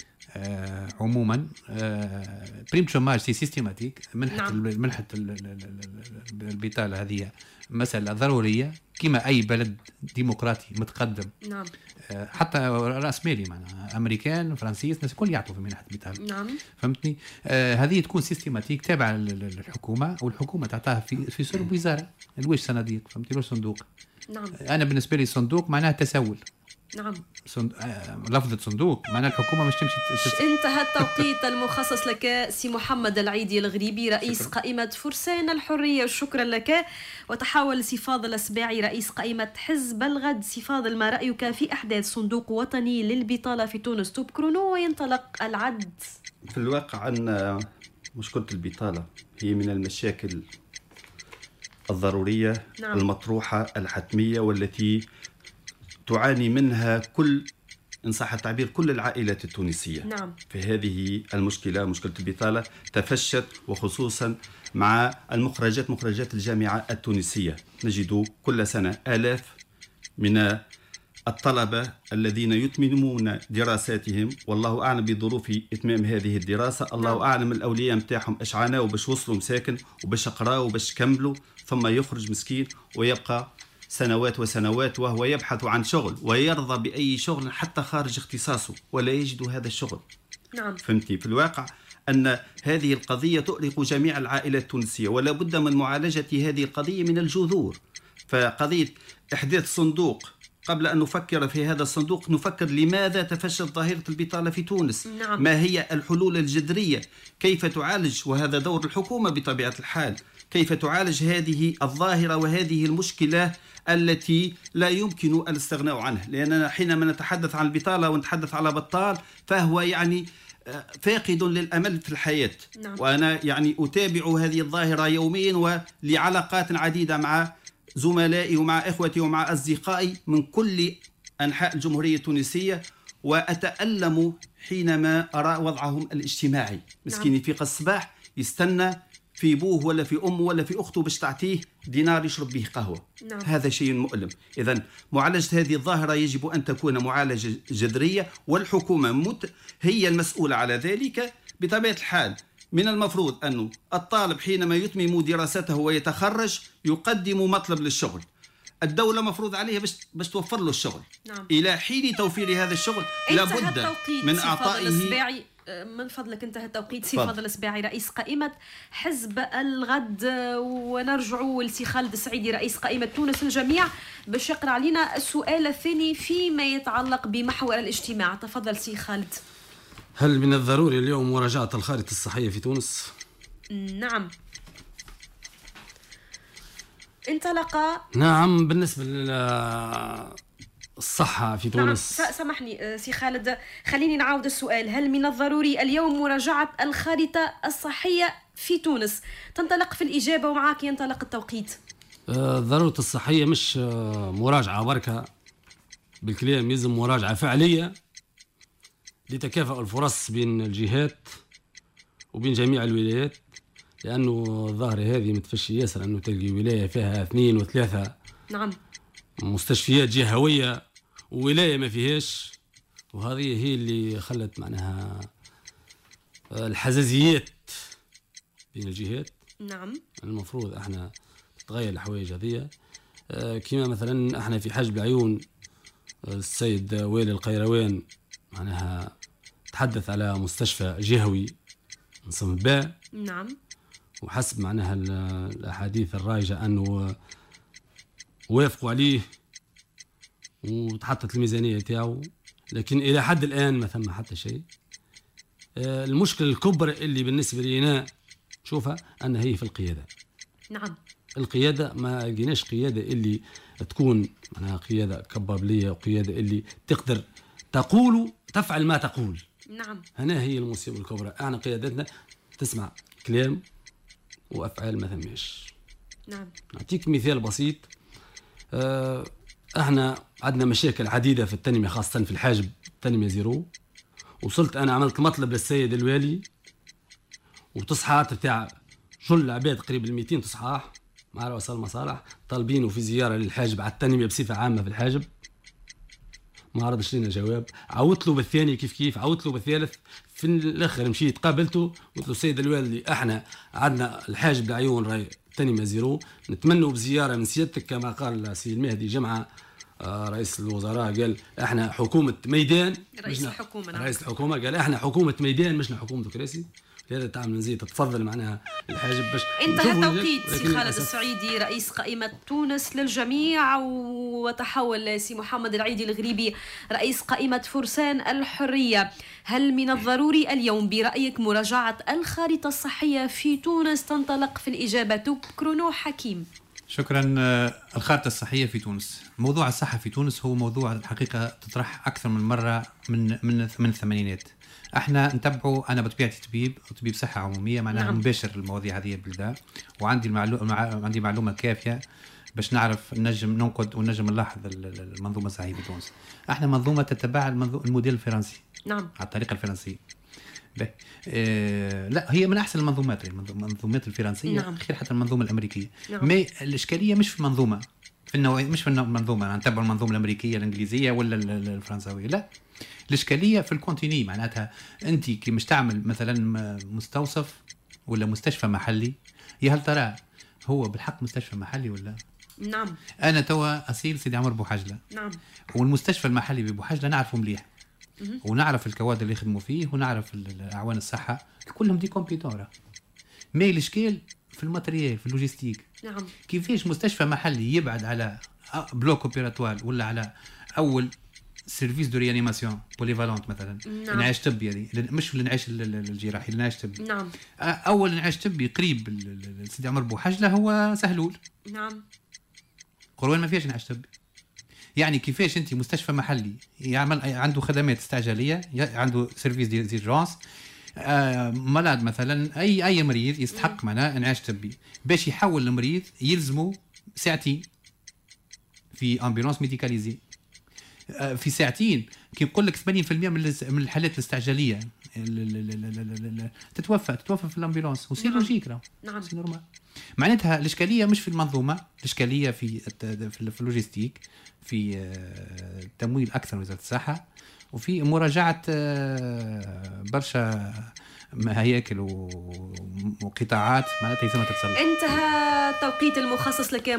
عموما بريم شوماج سي سيستيماتيك، منحة البطالة هذه مسألة ضرورية كما أي بلد ديمقراطي متقدم. نعم. حتى رأس مالي معناها أمريكان فرنسيس ناس الكل يعطوا في منحة البطالة. نعم. فهمتني؟ هذه تكون سيستيماتيك تابعة للحكومة، والحكومة تعطاها في سرب وزارة، الوش صناديق، فهمتني؟ الوش صندوق. نعم. أنا بالنسبة لي صندوق معناها تسول. نعم. لفظة صندوق معناها الحكومة مش تمشي. انتهى التوقيت المخصص لك سي محمد العيدي الغريبي رئيس شكرا. قائمة فرسان الحرية، شكرا لك. وتحول سي فاضل السباعي رئيس قائمة حزب الغد. سي فاضل، ما رأيك في أحداث صندوق وطني للبطالة في تونس؟ تبكرونو وينطلق العد. في الواقع أن مشكلة البطالة هي من المشاكل الضرورية. نعم. المطروحة الحتمية والتي تعاني منها إن صح التعبير كل العائلات التونسية. نعم. في هذه المشكلة، مشكلة البطالة تفشت وخصوصا مع مخرجات الجامعة التونسية. نجد كل سنة آلاف من الطلبة الذين يتممون دراساتهم، والله أعلم بظروف إتمام هذه الدراسة، الله أعلم الأولياء متاعهم إيش عانوا باش وصلوا مساكن وباش يقراوا وباش يكملوا، ثم يخرج مسكين ويبقى سنوات وسنوات وهو يبحث عن شغل ويرضى بأي شغل حتى خارج اختصاصه ولا يجد هذا الشغل. نعم. فهمتي؟ في الواقع أن هذه القضية تؤرق جميع العائلات التونسية، ولا بد من معالجة هذه القضية من الجذور. فقضية إحداث صندوق، قبل أن نفكر في هذا الصندوق نفكر لماذا تفشت ظاهرة البطالة في تونس. نعم. ما هي الحلول الجذرية؟ كيف تعالج، وهذا دور الحكومة بطبيعة الحال، كيف تعالج هذه الظاهرة وهذه المشكلة التي لا يمكن الاستغناء عنها. لأننا حينما نتحدث عن البطالة ونتحدث على بطال فهو يعني فاقد للأمل في الحياة. نعم. وأنا يعني أتابع هذه الظاهرة يوميا ولي علاقات عديدة مع زملائي ومع إخوتي ومع أصدقائي من كل أنحاء الجمهورية التونسية، وأتألم حينما أرى وضعهم الاجتماعي. مسكين يفيق الصباح يستنى في بوه ولا في أمه ولا في أخته باش تعطيه دينار يشرب به قهوة. نعم. هذا شيء مؤلم. إذن معالجة هذه الظاهرة يجب أن تكون معالجة جذرية، والحكومة هي المسؤولة على ذلك. بطبيعة الحال من المفروض أن الطالب حينما يتمم دراسته ويتخرج يقدم مطلب للشغل. الدولة مفروض عليها باش توفر له الشغل. نعم. إلى حين توفير هذا الشغل لابد من أعطائه. من فضلك انتهى التوقيت. سي فاضل السباعي رئيس قائمة حزب الغد، ونرجع لسي خالد السعيدي رئيس قائمة تونس الجميع باش يقرأ علينا السؤال الثاني فيما يتعلق بمحور الاجتماع. تفضل سي خالد. هل من الضروري اليوم مراجعة الخارطة الصحية في تونس؟ نعم. انطلق. نعم. بالنسبة الصحة في تونس. نعم. سامحني سي خالد، خليني نعاود السؤال. هل من الضروري اليوم مراجعة الخارطة الصحية في تونس؟ تنطلق في الإجابة ومعاك ينطلق التوقيت. ضرورة الصحية مش مراجعة بركة بالكلام، يلزم مراجعة فعلية لتكافؤ الفرص بين الجهات وبين جميع الولايات، لأنه الظاهرة هذه متفشي ياسر أنه تلقي ولاية فيها 2 و3 نعم مستشفيات جهوية وولاية ما فيهاش، وهذه هي اللي خلت معناها الحزازيات بين الجهات. نعم. المفروض احنا تتغير الحوايج هذه. كما مثلا احنا في حجب العيون السيد والي القيروان معناها تحدث على مستشفى جهوي نصف باء. نعم. وحسب معناها الأحاديث الراجعة أنه وافقوا عليه وتحطت الميزانية تاعو، لكن إلى حد الآن ما ثم حتى شيء. المشكلة الكبرى اللي بالنسبة لنا شوفها أن هي في القيادة. نعم. القيادة ما لقيناش قيادة اللي تكون معناها قيادة كبابلية وقيادة اللي تقدر تقول تفعل ما تقول. نعم. هنا هي المصيبة الكبرى. احنا قيادتنا تسمع كلام وأفعال ما ثماش. نعم. نعطيك مثال بسيط. احنا عندنا مشاكل عديدة في التنمية، خاصة في الحاجب التنمية زيرو. وصلت أنا عملت مطلب للسيد الوالي وتصحيحات بتاع شل العباد قريب 200 تصحيح مع رؤساء المصالح طالبينه في زيارة للحاجب على التنمية بصفة عامة في الحاجب. ما ردش لنا جواب. عودت له بالثاني كيف عودت له بالثالث. في الاخر مشيت قابلته قلت له السيد الوالي احنا عندنا الحاجب العيون راي التنمية زيرو، نتمنوا بزيارة من سيادتك كما قال السيد المهدي جمعة رئيس الوزراء، قال احنا حكومة ميدان. رئيس الحكومة. نعم. رئيس الحكومة قال احنا حكومة ميدان مشنا حكومة كراسي. هذا تعمل نزيد تتفضل معناها الحاجب باش انتهى التوقيت. سي خالد السعيدي رئيس قائمة تونس للجميع، وتحول سي محمد العيدي الغريبي رئيس قائمة فرسان الحرية. هل من الضروري اليوم برأيك مراجعة الخارطة الصحية في تونس؟ تنطلق في الإجابة كرونو حكيم. شكرا. الخارطة الصحية في تونس، موضوع الصحة في تونس هو موضوع الحقيقة تطرح أكثر من مرة من الثمانينات. احنا نتبعوا، انا بطبيعتي طبيب صحه عموميه معناها نعم. مباشر المواضيع هذه بالبلدان، وعندي عندي معلومه كافيه باش نعرف نجم ننقد ونجم نلاحظ المنظومه الصحيه في تونس. احنا منظومه تتبع الموديل الفرنسي. نعم. على الطريقه الفرنسيه. لا هي من احسن المنظومات الفرنسيه. نعم. خير حتى المنظومه الامريكيه. نعم. ما الاشكاليه مش في المنظومه، في النوع، مش في المنظومه نتبع المنظومه الامريكيه الانجليزيه ولا الفرنساويه، لا الإشكالية في الكونتيني. معناتها أنت كي مش تعمل مثلا مستوصف ولا مستشفى محلي، يا هل ترى هو بالحق مستشفى محلي ولا؟ نعم. أنا توا أصيل سيدي عمر بوحجلة. نعم. والمستشفى المحلي ببوحجلة نعرفه مليح، ونعرف الكوادر اللي يخدموا فيه، ونعرف أعوان الصحة كلهم دي كومبيتورة. ما الإشكال في الماتريال، في اللوجيستيك. نعم. كيفاش مستشفى محلي يبعد على بلوك اوبيراتوار ولا على أول سيرفيس دو ريانيماسيون بوليفالونت مثلا. نعم. انعاش طبي يعني مش الانعاش الجراحي، الانعاش طبي. نعم. اول انعاش طبي قريب سيدي عمر بوحجله هو سهلول. نعم. قروان ما فيهاش انعاش طبي. يعني كيفاش انت مستشفى محلي يعمل عنده خدمات استعجاليه، عنده سيرفيس ديرجونس، مرض مثلا اي مريض يستحق معناه انعاش طبي، باش يحول المريض يلزمه ساعتين في امبولانس ميديكاليزي. في ساعتين كي نقول لك 80% من الحالات الاستعجاليه تتوفى في الامبولانس، وسي لوجيك راه نعم. سي نورمال. معناتها الاشكاليه مش في المنظومه، الاشكاليه في اللوجيستيك، في تمويل اكثر وزاره الصحه، وفي مراجعه برشا هياكل وقطاعات معناتها لازم تتصلح. انتهى التوقيت المخصص لك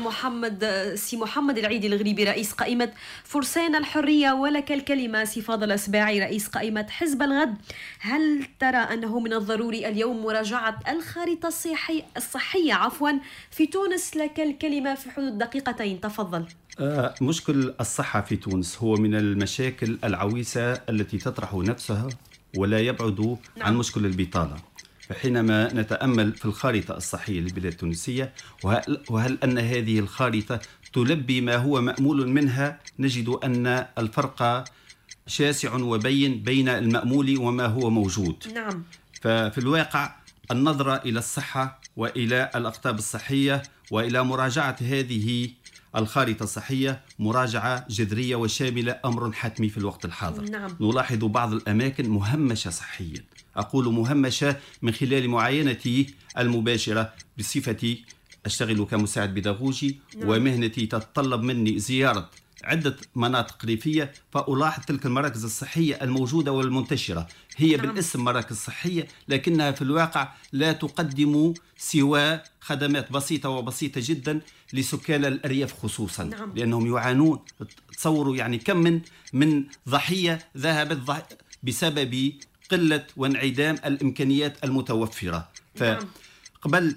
سي محمد العيدي الغريبي رئيس قائمة فرسان الحرية، ولك الكلمة سي فاضل السباعي رئيس قائمة حزب الغد. هل ترى أنه من الضروري اليوم مراجعة الخارطة الصحية في تونس؟ لك الكلمة في حدود دقيقتين، تفضل. مشكل الصحة في تونس هو من المشاكل العويصة التي تطرح نفسها ولا يبعد عن مشكل البطالة. فحينما نتأمل في الخارطة الصحية للبلاد التونسية وهل أن هذه الخارطة تلبي ما هو مأمول منها، نجد أن الفرق شاسع وبين بين المأمول وما هو موجود. نعم. ففي الواقع النظرة إلى الصحة وإلى الأقطاب الصحية وإلى مراجعة هذه الخارطة الصحية مراجعة جذرية وشاملة أمر حتمي في الوقت الحاضر. نعم. نلاحظ بعض الأماكن مهمشة صحيا، أقول مهمشة من خلال معاينتي المباشرة بصفتي أشتغل كمساعد بيداغوجي. نعم. ومهنتي تتطلب مني زيارة عدة مناطق ريفية، فألاحظ تلك المراكز الصحية الموجودة والمنتشرة هي نعم. بالاسم مراكز صحية، لكنها في الواقع لا تقدم سوى خدمات بسيطة وبسيطة جدا لسكان الأرياف خصوصا. نعم. لأنهم يعانون. تصوروا يعني كم من ضحية ذهبت بسبب قلة وانعدام الإمكانيات المتوفرة. فقبل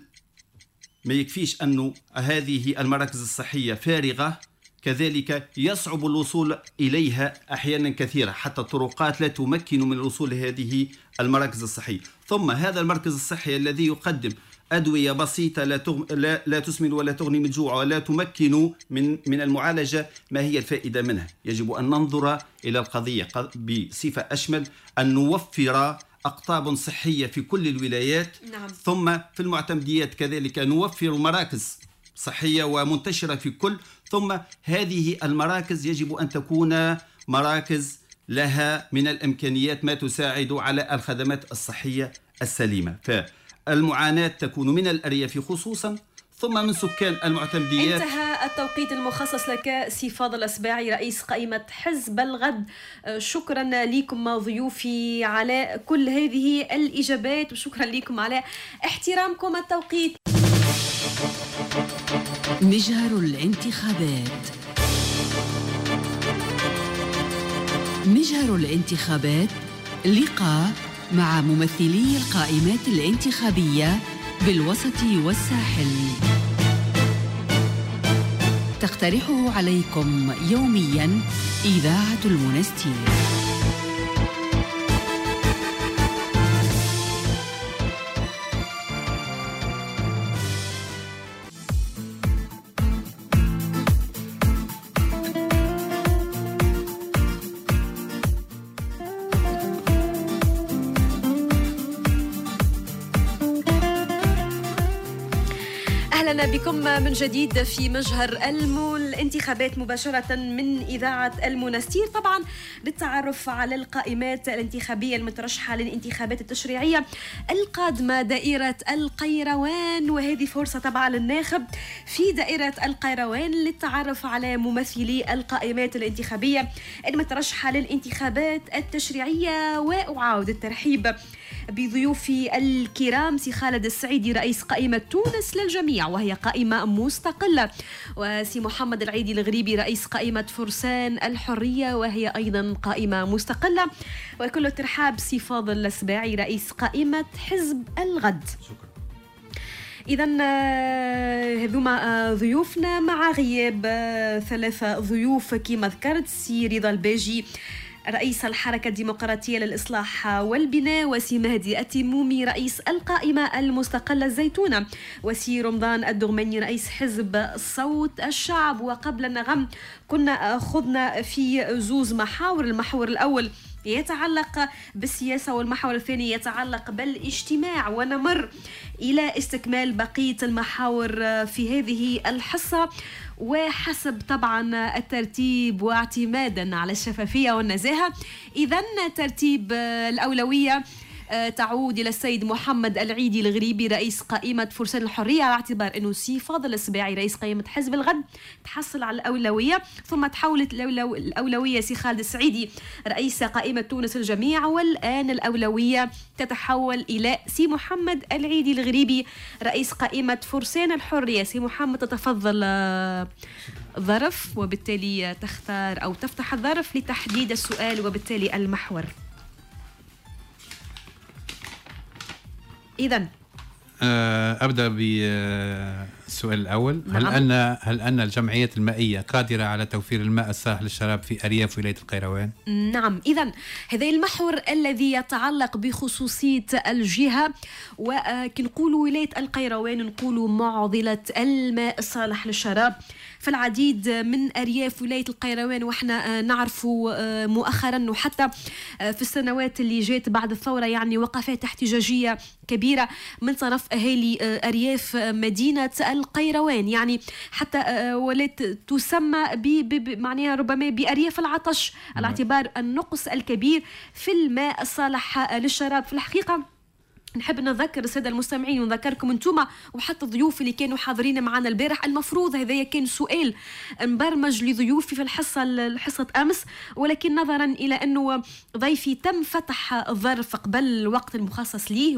ما يكفيش أنه هذه المراكز الصحية فارغة، كذلك يصعب الوصول إليها أحيانا كثيرة، حتى الطرقات لا تمكن من الوصول لهذه المراكز الصحية. ثم هذا المركز الصحي الذي يقدم أدوية بسيطة لا تسمن ولا تغني من جوع ولا تمكن من المعالجة، ما هي الفائدة منها؟ يجب أن ننظر إلى القضية بصفة أشمل، أن نوفر أقطاب صحية في كل الولايات. نعم. ثم في المعتمديات كذلك نوفر مراكز صحية ومنتشرة في كل. ثم هذه المراكز يجب أن تكون مراكز لها من الإمكانيات ما تساعد على الخدمات الصحية السليمة. فالمعاناة تكون من الأرياف خصوصا، ثم من سكان المعتمديات. انتهى التوقيت المخصص لك سي فاضل السباعي رئيس قائمة حزب الغد. شكرا لكم ضيوفي على كل هذه الإجابات، وشكرا لكم على احترامكم التوقيت. مجهر الانتخابات. مجهر الانتخابات، لقاء مع ممثلي القائمات الانتخابية بالوسط والساحل، تقترحه عليكم يوميا إذاعة المنستير. أهلا بكم من جديد في مجهر الانتخابات مباشرة من إذاعة المنستير، طبعا للتعرف على القائمات الانتخابية المترشحة للانتخابات التشريعية القادمة دائرة القيروان. وهذه فرصة طبعا للناخب في دائرة القيروان للتعرف على ممثلي القائمات الانتخابية المترشحة للانتخابات التشريعية. وأعاود الترحيب بضيوفي الكرام، سي خالد السعيدي رئيس قائمة تونس للجميع وهي قائمة مستقلة، وسي محمد العيدي الغريبي رئيس قائمة فرسان الحرية وهي أيضا قائمة مستقلة، وكل الترحاب سي فاضل السباعي رئيس قائمة حزب الغد. شكرا. إذن هذوما ضيوفنا مع غياب ثلاثة ضيوف كما ذكرت، سي رضا الباجي رئيس الحركة الديمقراطية للإصلاح والبناء، وسي مهدي التيمومي رئيس القائمة المستقلة الزيتونة، وسي رمضان الدغماني رئيس حزب صوت الشعب. وقبل النغم كنا خضنا في زوز محاور. المحور الأول يتعلق بالسياسة والمحور الثاني يتعلق بالاجتماع، ونمر إلى استكمال بقية المحاور في هذه الحصة وحسب طبعا الترتيب واعتمادا على الشفافية والنزاهة. إذن ترتيب الأولوية تعود إلى السيد محمد العيدي الغريبي رئيس قائمة فرسان الحرية، على اعتبار أنه سي فاضل السباعي رئيس قائمة حزب الغد تحصل على الأولوية. ثم تحولت الأولوية سي خالد السعيدي رئيس قائمة تونس الجميع، والآن الأولوية تتحول إلى سي محمد العيدي الغريبي رئيس قائمة فرسان الحرية. سي محمد تتفضل ظرف، وبالتالي تختار أو تفتح الظرف لتحديد السؤال وبالتالي المحور. إذن أبدأ بالسؤال الأول. نعم. هل أن الجمعيات المائية قادرة على توفير الماء الصالح للشراب في أرياف ولاية القيروان؟ نعم. إذن هذا المحور الذي يتعلق بخصوصية الجهة، وكنقولوا ولاية القيروان نقولوا معضلة الماء الصالح للشراب. فالعديد من أرياف ولاية القيروان، وإحنا نعرفوا مؤخرا وحتى في السنوات اللي جات بعد الثورة يعني وقفات احتجاجية كبيرة من طرف أهالي أرياف مدينة القيروان، يعني حتى ولات تسمى معناها ربما بأرياف العطش على اعتبار النقص الكبير في الماء الصالح للشراب. في الحقيقة نحب نذكر السادة المستمعين ونذكركم انتم وحتى الضيوف اللي كانوا حاضرين معنا البارح، المفروض هذا كان سؤال مبرمج لضيوفي في الحصة أمس، ولكن نظرا إلى أنه ضيفي تم فتح الظرف قبل الوقت المخصص ليه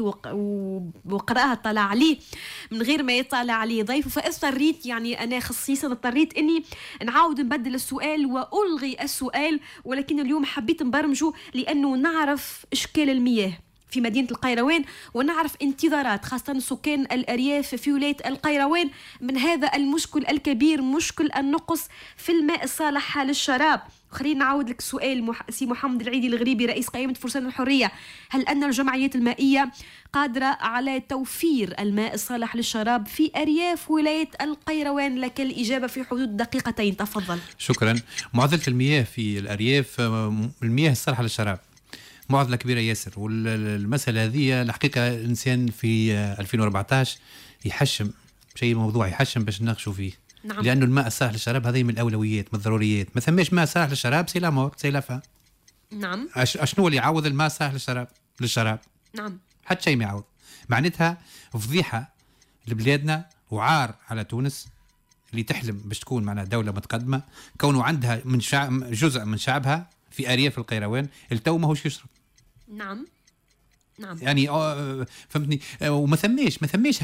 وقرأها اطلع عليه من غير ما يطلع عليه ضيفه، فاضطريت يعني أنا خصيصا اضطريت أني نعاود نبدل السؤال وألغي السؤال، ولكن اليوم حبيت نبرمجه لأنه نعرف إشكال المياه في مدينة القيروان، ونعرف انتظارات خاصة سكان الأرياف في ولاية القيروان من هذا المشكل الكبير، مشكل النقص في الماء الصالح للشراب. خلينا نعود لك سؤال سي محمد العيدي الغريبي رئيس قائمة فرسان الحرية، هل أن الجمعيات المائية قادرة على توفير الماء الصالح للشراب في أرياف ولاية القيروان؟ لك الإجابة في حدود دقيقتين، تفضل. شكرا. معضلة المياه في الأرياف، المياه الصالحة للشراب معضلة كبيرة ياسر، والمسألة هذه الحقيقة الإنسان في 2014 يحشم شيء موضوع يحشم باش نناقشوا فيه. نعم. لأنه الماء الصالح للشراب هذه من الأولويات من الضروريات، ما ثماش ماء صالح للشراب سي لامور سي لافا. نعم. شنو اللي يعوض الماء الصالح للشراب؟ نعم. حتى شيء ما يعوض. معناتها فضيحة لبلادنا وعار على تونس اللي تحلم باش تكون معنا دولة متقدمة، كونه عندها من جزء من شعبها في أرياف القيروان التو ماهوش يشرب. نعم. نعم. يعني فهمتني، وما ثماش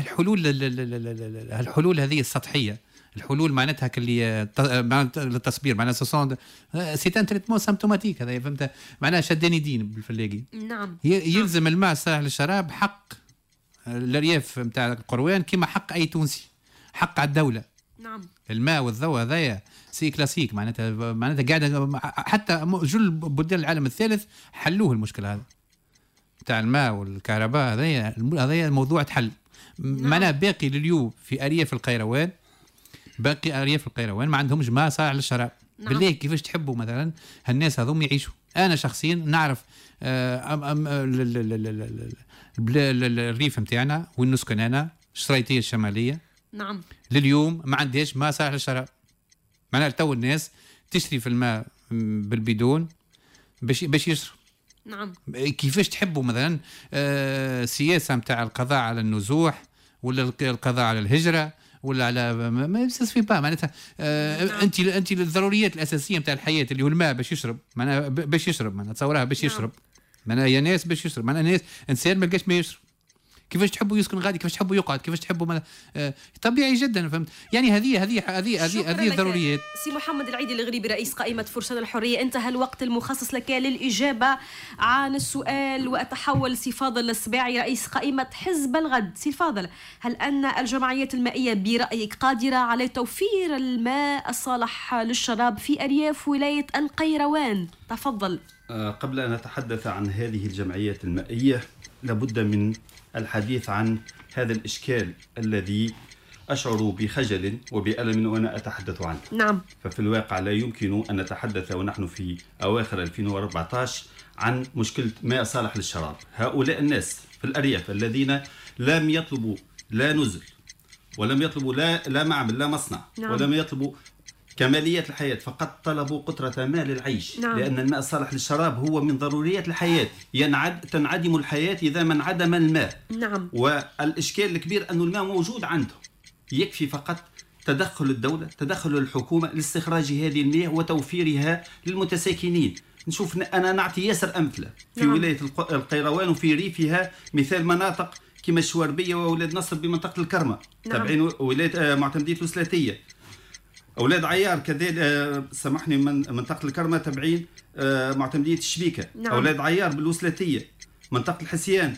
الحلول هذه السطحية، الحلول معناتها كلي للتصبير معناتها سي ان تريتمون سيمبتوماتيك، هذا فهمت معناها شداني دين بالفلاقي. نعم. يلزم الماء الصالح للشراب حق الأرياف نتاع القروان كما حق أي تونسي، حق على الدولة. نعم. الماء والضوء هذايا سي كلاسيك، معناتها قاعده حتى جل بلدان العالم الثالث حلوه المشكل هذا تاع الماء والكهرباء، هذايا موضوع تحل. معناها باقي لليوم في ارياف القيروان، باقي ارياف القيروان ما عندهمش ماء صالح للشراب. نعم. بالله كيفاش تحبوا مثلا هالناس هذوم يعيشوا؟ انا شخصيا نعرف الريف نتاعنا وين نسكن انا، الشريطيه الشماليه. نعم. لليوم ما عندهاش ماء صالح للشراب. معناها تو الناس تشري في الماء بالبيدون باش يشرب. نعم. كيفاش تحبوا مثلا سياسة متاع القضاء على النزوح ولا القضاء على الهجرة ولا على ما يسوي با معناتها انت الضروريات الاساسيه متاع الحياه اللي هو الماء باش يشرب، معناها باش يشرب معناها تصورها باش يشرب، معناها يا ناس باش يشرب، معناها ناس انسان ما لقاش ما يشرب. كيفاش تحبوا يسكن غادي، كيفاش تحبوا يقعد، كيفاش تحبوا طبيعي جدا فهمت. يعني هذه ضروريات. سي محمد العيدي الغريبي رئيس قائمة فرسان الحرية، انتهى الوقت المخصص لك للإجابة عن السؤال، وأتحول سي فاضل السباعي رئيس قائمة حزب الغد. سي فاضل، هل أن الجمعيات المائية برأيك قادرة على توفير الماء الصالح للشراب في أرياف ولاية القيروان؟ تفضل. قبل أن نتحدث عن هذه الجمعيات المائية لابد من الحديث عن هذا الإشكال الذي أشعر بخجل وبألم وأنا أتحدث عنه. نعم. ففي الواقع لا يمكن أن نتحدث ونحن في أواخر 2014 عن مشكلة ماء صالح للشراب. هؤلاء الناس في الأرياف الذين لم يطلبوا لا نزل ولم يطلبوا لا معمل لا مصنع. نعم. ولم يطلبوا كماليات الحياة، فقط طلبوا قطرة ماء للعيش. نعم. لأن الماء الصالح للشراب هو من ضروريات الحياة، تنعدم الحياة إذا ما انعدم الماء. نعم. والإشكال الكبير أن الماء موجود عندهم، يكفي فقط تدخل الدولة، تدخل الحكومة لاستخراج هذه المياه وتوفيرها للمتساكنين. نشوف أنا نعطي ياسر أمثلة في نعم. ولاية القيروان وفي ريفها، مثال مناطق كما الشواربية وولاد نصر بمنطقة الكرمة. نعم. تابعين ولاية معتمدية الوسلاتية، أولاد عيار كذلك، سامحني، من منطقة الكرمة تابعين معتمدية الشبيكة. نعم. أولاد عيار بالوسلاتية، منطقة الحسيان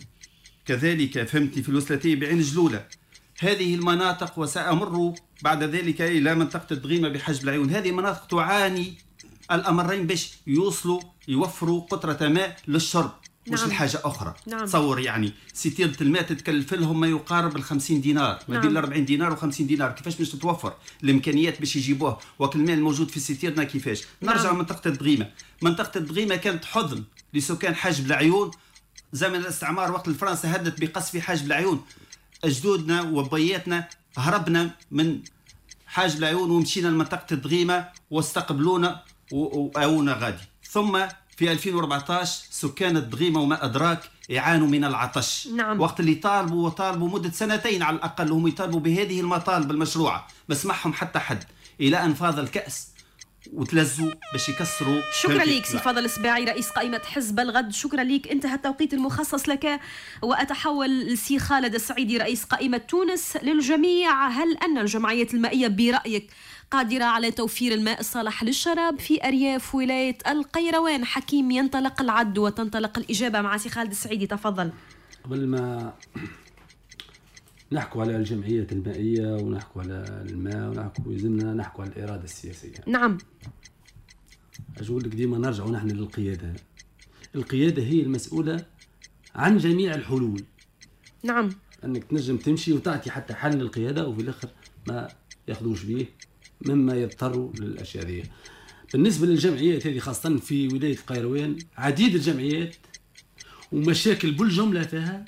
كذلك فهمتني في الوسلاتية بعين جلولة. هذه المناطق، وسأمر بعد ذلك إلى منطقة الدغيمة بحجب العيون، هذه المناطق تعاني الأمرين باش يوفروا قطرة ماء للشرب. نعم. مش الحاجة أخرى. نعم. تصور يعني ستيرة الماء تتكلف لهم ما يقارب 50 دينار، ما بين 40 دينار و50 دينار. كيفاش باش تتوفر الإمكانيات باش يجيبوه؟ وكل الماء الموجود في ستيرنا كيفاش؟ نعم. نرجع منطقة الدغيمة. منطقة الدغيمة كانت حضن لسكان حاجب العيون. زمن الاستعمار وقت الفرنسا هدت بقصف حاجب العيون، أجدودنا وبياتنا هربنا من حاجب العيون ومشينا لمنطقة الدغيمة واستقبلونا وأونا غادي. ثم في 2014 سكان الدغيمة وما أدراك يعانوا من العطش. نعم. وقت اللي طالبوا مدة 2 على الأقل، هم يطالبوا بهذه المطالب المشروعة، ما سمعهم حتى حد إلى أن فاض الكأس وتلزوا باش يكسروا. شكرا لك سي فاضل السباعي رئيس قائمة حزب الغد، شكرا لك. انتهى التوقيت المخصص لك وأتحول لسي خالد السعيدي رئيس قائمة تونس. للجميع، هل أن الجمعيات المائية برأيك قادرة على توفير الماء الصالح للشراب في أرياف ولاية القيروان؟ حكيم، ينطلق العد وتنطلق الإجابة مع سي خالد السعيدي، تفضل. قبل ما نحكوا على الجمعيات المائية ونحكوا على الماء ونحكوا يلزمنا نحكوا على الإرادة السياسية. نعم. أقول لك ديما نرجعوا نحن للقيادة. القيادة هي المسؤولة عن جميع الحلول. نعم. أنك تنجم تمشي وتعطي حتى حل للقيادة وفي الآخر ما ياخذوش به، مما يضطروا للأشياء هذه. بالنسبة للجمعيات هذه خاصة في ولاية القيروان، عديد الجمعيات ومشاكل بالجملة فيها،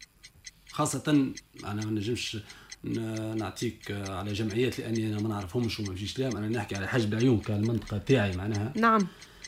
خاصة أنا ما نجمش نعطيك على جمعيات لأني أنا ما نعرفهمش وما فيش كلام. أنا نحكي على حجب العيون كالمنطقة تاعي معناها. نعم.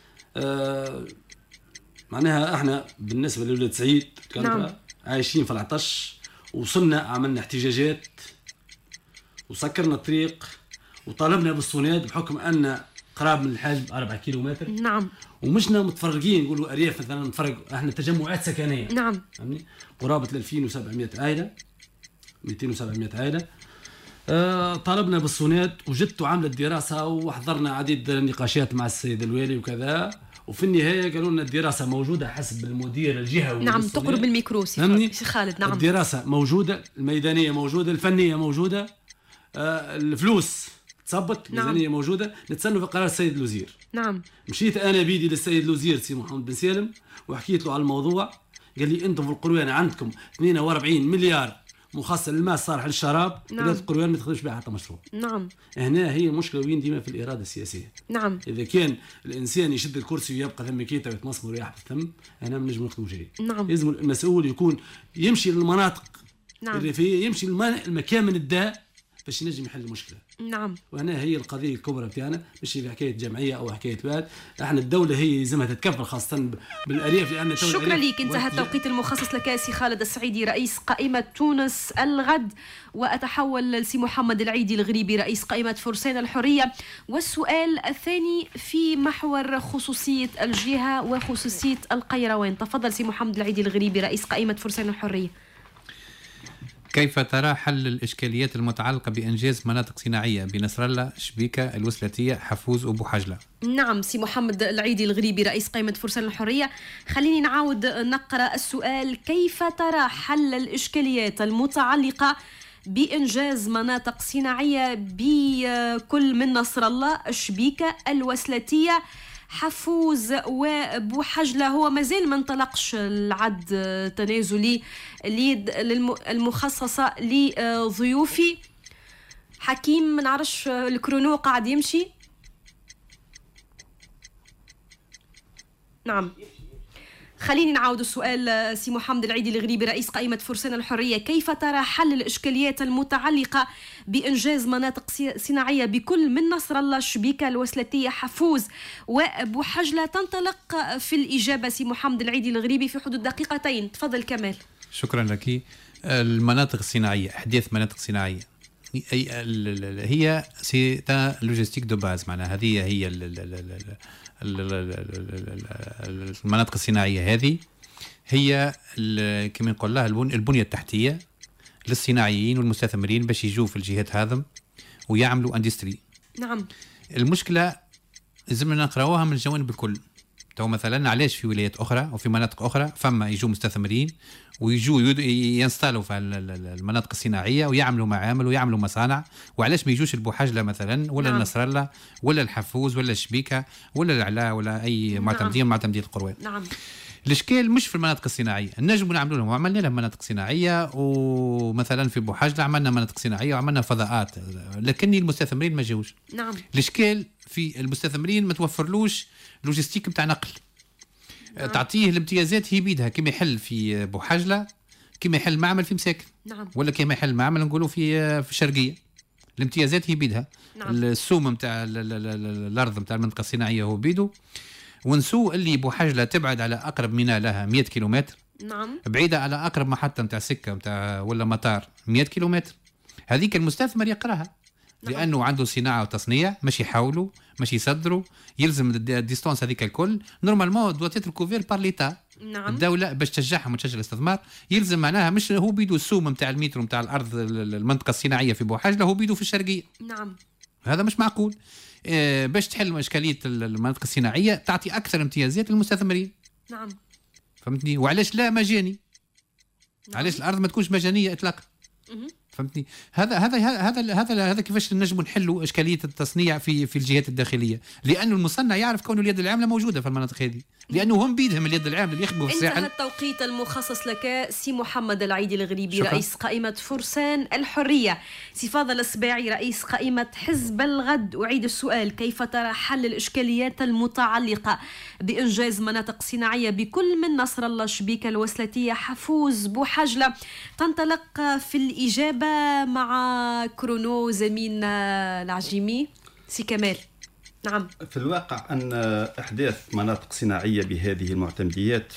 معناها احنا بالنسبة لولاد سعيد نعم. عايشين في العطش، وصلنا عملنا احتجاجات وسكرنا الطريق وطالبنا بالصونات بحكم أن قراب من الحجب 4 كيلومتر. نعم. ومشنا متفرقين، نقولوا أرياف مثلا نتفرق، احنا تجمعات سكنية. نعم. فهمني؟ قرابة 2700 عائلة، 200-700 عائلة. طالبنا بالصونات وجدت وعملت دراسة وحضرنا عديد النقاشات مع السيد الوالي وكذا، وفي النهاية قالوا لنا الدراسة موجودة حسب المدير الجهوي. نعم. تقرب الميكرو سي خالد. نعم. الدراسة موجودة، الميدانية موجودة، الفنية موجودة، الفلوس تصبت، الميزانية موجودة، نتسنوا في قرار السيد الوزير. نعم. مشيت أنا بيدي للسيد الوزير سي محمد بن سالم وحكيت له على الموضوع. قال لي أنتم في القروان عندكم 42 مليار مخصص للماء الصالح للشراب. نعم. القروان ما تخرجش بها حتى مشروع. نعم. هنا هي المشكلة وين ديما في الإرادة السياسية. نعم. إذا كان الإنسان يشد الكرسي ويبقى ثم كيتا ويتمسمر ويحبس ثم، أنا ما نجم نخدموا شيء. نعم. لازم المسؤول يكون يمشي للمناطق. نعم. الريفية، يمشي المكان من الداء باش ينجم يحل المشكلة. نعم. وهنا هي القضية الكبرى بتاعنا، مش في حكاية جمعية أو حكاية بلاد. احنا الدولة هي يلزمها تتكفل خاصة بالأرياف لأن شكرا لك. انتهى التوقيت المخصص لك سي خالد السعيدي رئيس قائمة تونس الغد، وأتحول لسي محمد العيدي الغريبي رئيس قائمة فرسان الحرية. والسؤال الثاني في محور خصوصية الجهة وخصوصية القيروان، تفضل سي محمد العيدي الغريبي رئيس قائمة فرسان الحرية. كيف ترى حل الإشكاليات المتعلقة بإنجاز مناطق صناعية بنصر الله، شبيكة، الوسلاتية، حفوز وبو حجلة؟ نعم سي محمد العيدي الغريبي رئيس قائمة فرسان الحرية. خليني نعاود نقرأ السؤال. كيف ترى حل الإشكاليات المتعلقة بإنجاز مناطق صناعية بكل من نصر الله، شبيكة، الوسلاتية، حفوز وبوحجلة. هو مازال ما انطلقش العد تنازلي المخصصة لضيوفي. حكيم ما نعرفش الكرونو قاعد يمشي. نعم، خليني نعاود السؤال. سي محمد العيدي الغريبي رئيس قائمة فرسان الحرية، كيف ترى حل الإشكاليات المتعلقة بإنجاز مناطق صناعية بكل من نصر الله، شبيكة، الوسلتية، حفوز وبوحجلة؟ تنطلق في الإجابة سي محمد العيدي الغريبي في حدود دقيقتين. تفضل كمال. شكرا لك. المناطق الصناعية، أحداث مناطق صناعية هي سيتا لوجيستيك دو باز، معناها هذه هي المناطق الصناعية. هذه هي كما نقول لها البنية التحتية للصناعيين والمستثمرين باش يجوا في الجهات هذم ويعملوا اندستري. نعم. المشكلة لازمنا نقراوها من الجوانب الكل. تو مثلا علاش في ولايات أخرى وفي مناطق أخرى فما يجوا مستثمرين ويجوا ينستالوا في المناطق الصناعية ويعملوا معامل ويعملوا مصانع، وعلاش ما يجوش البوحجلة مثلا ولا نعم. النصر الله ولا الحفوز ولا الشبيكة ولا العلاء ولا أي معتمدين معتمدية القروات؟ نعم. الاشكال مش في المناطق الصناعيه، نجموا نعملوا لهم، وعملنا لهم مناطق صناعيه، ومثلا في بوحجله عملنا مناطق صناعيه وعملنا فضاءات، لكن المستثمرين ما جاوش. نعم. الاشكال في المستثمرين ما توفرلوش لوجيستيك بتاع نقل. نعم. تعطيه الامتيازات هي بيدها، كما يحل في بوحجله، كما يحل معمل في مساكن. نعم. ولا كما يحل معمل نقولوا في الشرقيه، الامتيازات هي بيدها. نعم. السوم نتاع الارض نتاع المنطقه الصناعيه هو بيدو، ونسو اللي بوحجلة تبعد على أقرب ميناء لها 100 كيلومتر. نعم. بعيدة على أقرب محطة متاع سكة متاع ولا مطار 100 كيلومتر. هذيك المستثمر يقراها. نعم. لأنه عنده صناعة وتصنيع، مش يحاولوا مش يصدروا، يلزم الديستانس هذيك الكل. نورمالمون دو تيتر كوفير بار ليتا. نعم. الدولة باش تشجعهم وتشجع الاستثمار يلزم معناها مش هو بيدو السوم متاع المترو متاع الأرض المنطقة الصناعية في بوحجلة، هو بيدو في الشرقية. نعم. هذا مش معقول. باش تحل إشكالية المناطق الصناعية تعطي أكثر امتيازات للمستثمرين. نعم. فهمتني؟ وعلاش لا مجاني؟ نعم. علاش الأرض ما تكونش مجانية إطلاقا؟ فهمتني؟ هذا كيفاش نجموا نحلوا إشكالية التصنيع في الجهات الداخلية، لأنه المصنع يعرف كون اليد العاملة موجودة في المناطق هذه، لأنه هم بيدهم اليد العاملة اللي يخدموا في الساحل. انتهى التوقيت المخصص لك سي محمد العيدي الغريبي. شكرا. رئيس قائمة فرسان الحرية. سي فاضل السباعي رئيس قائمة حزب الغد، أعيد السؤال، كيف ترى حل الإشكاليات المتعلقة بإنجاز مناطق صناعية بكل من نصر الله، شبيكة، الوسلتية، حفوز، بوحجلة؟ تنطلق في الإجابة مع كرونو زميلنا العجيمي سي كمال. نعم. في الواقع أن إحداث مناطق صناعية بهذه المعتمديات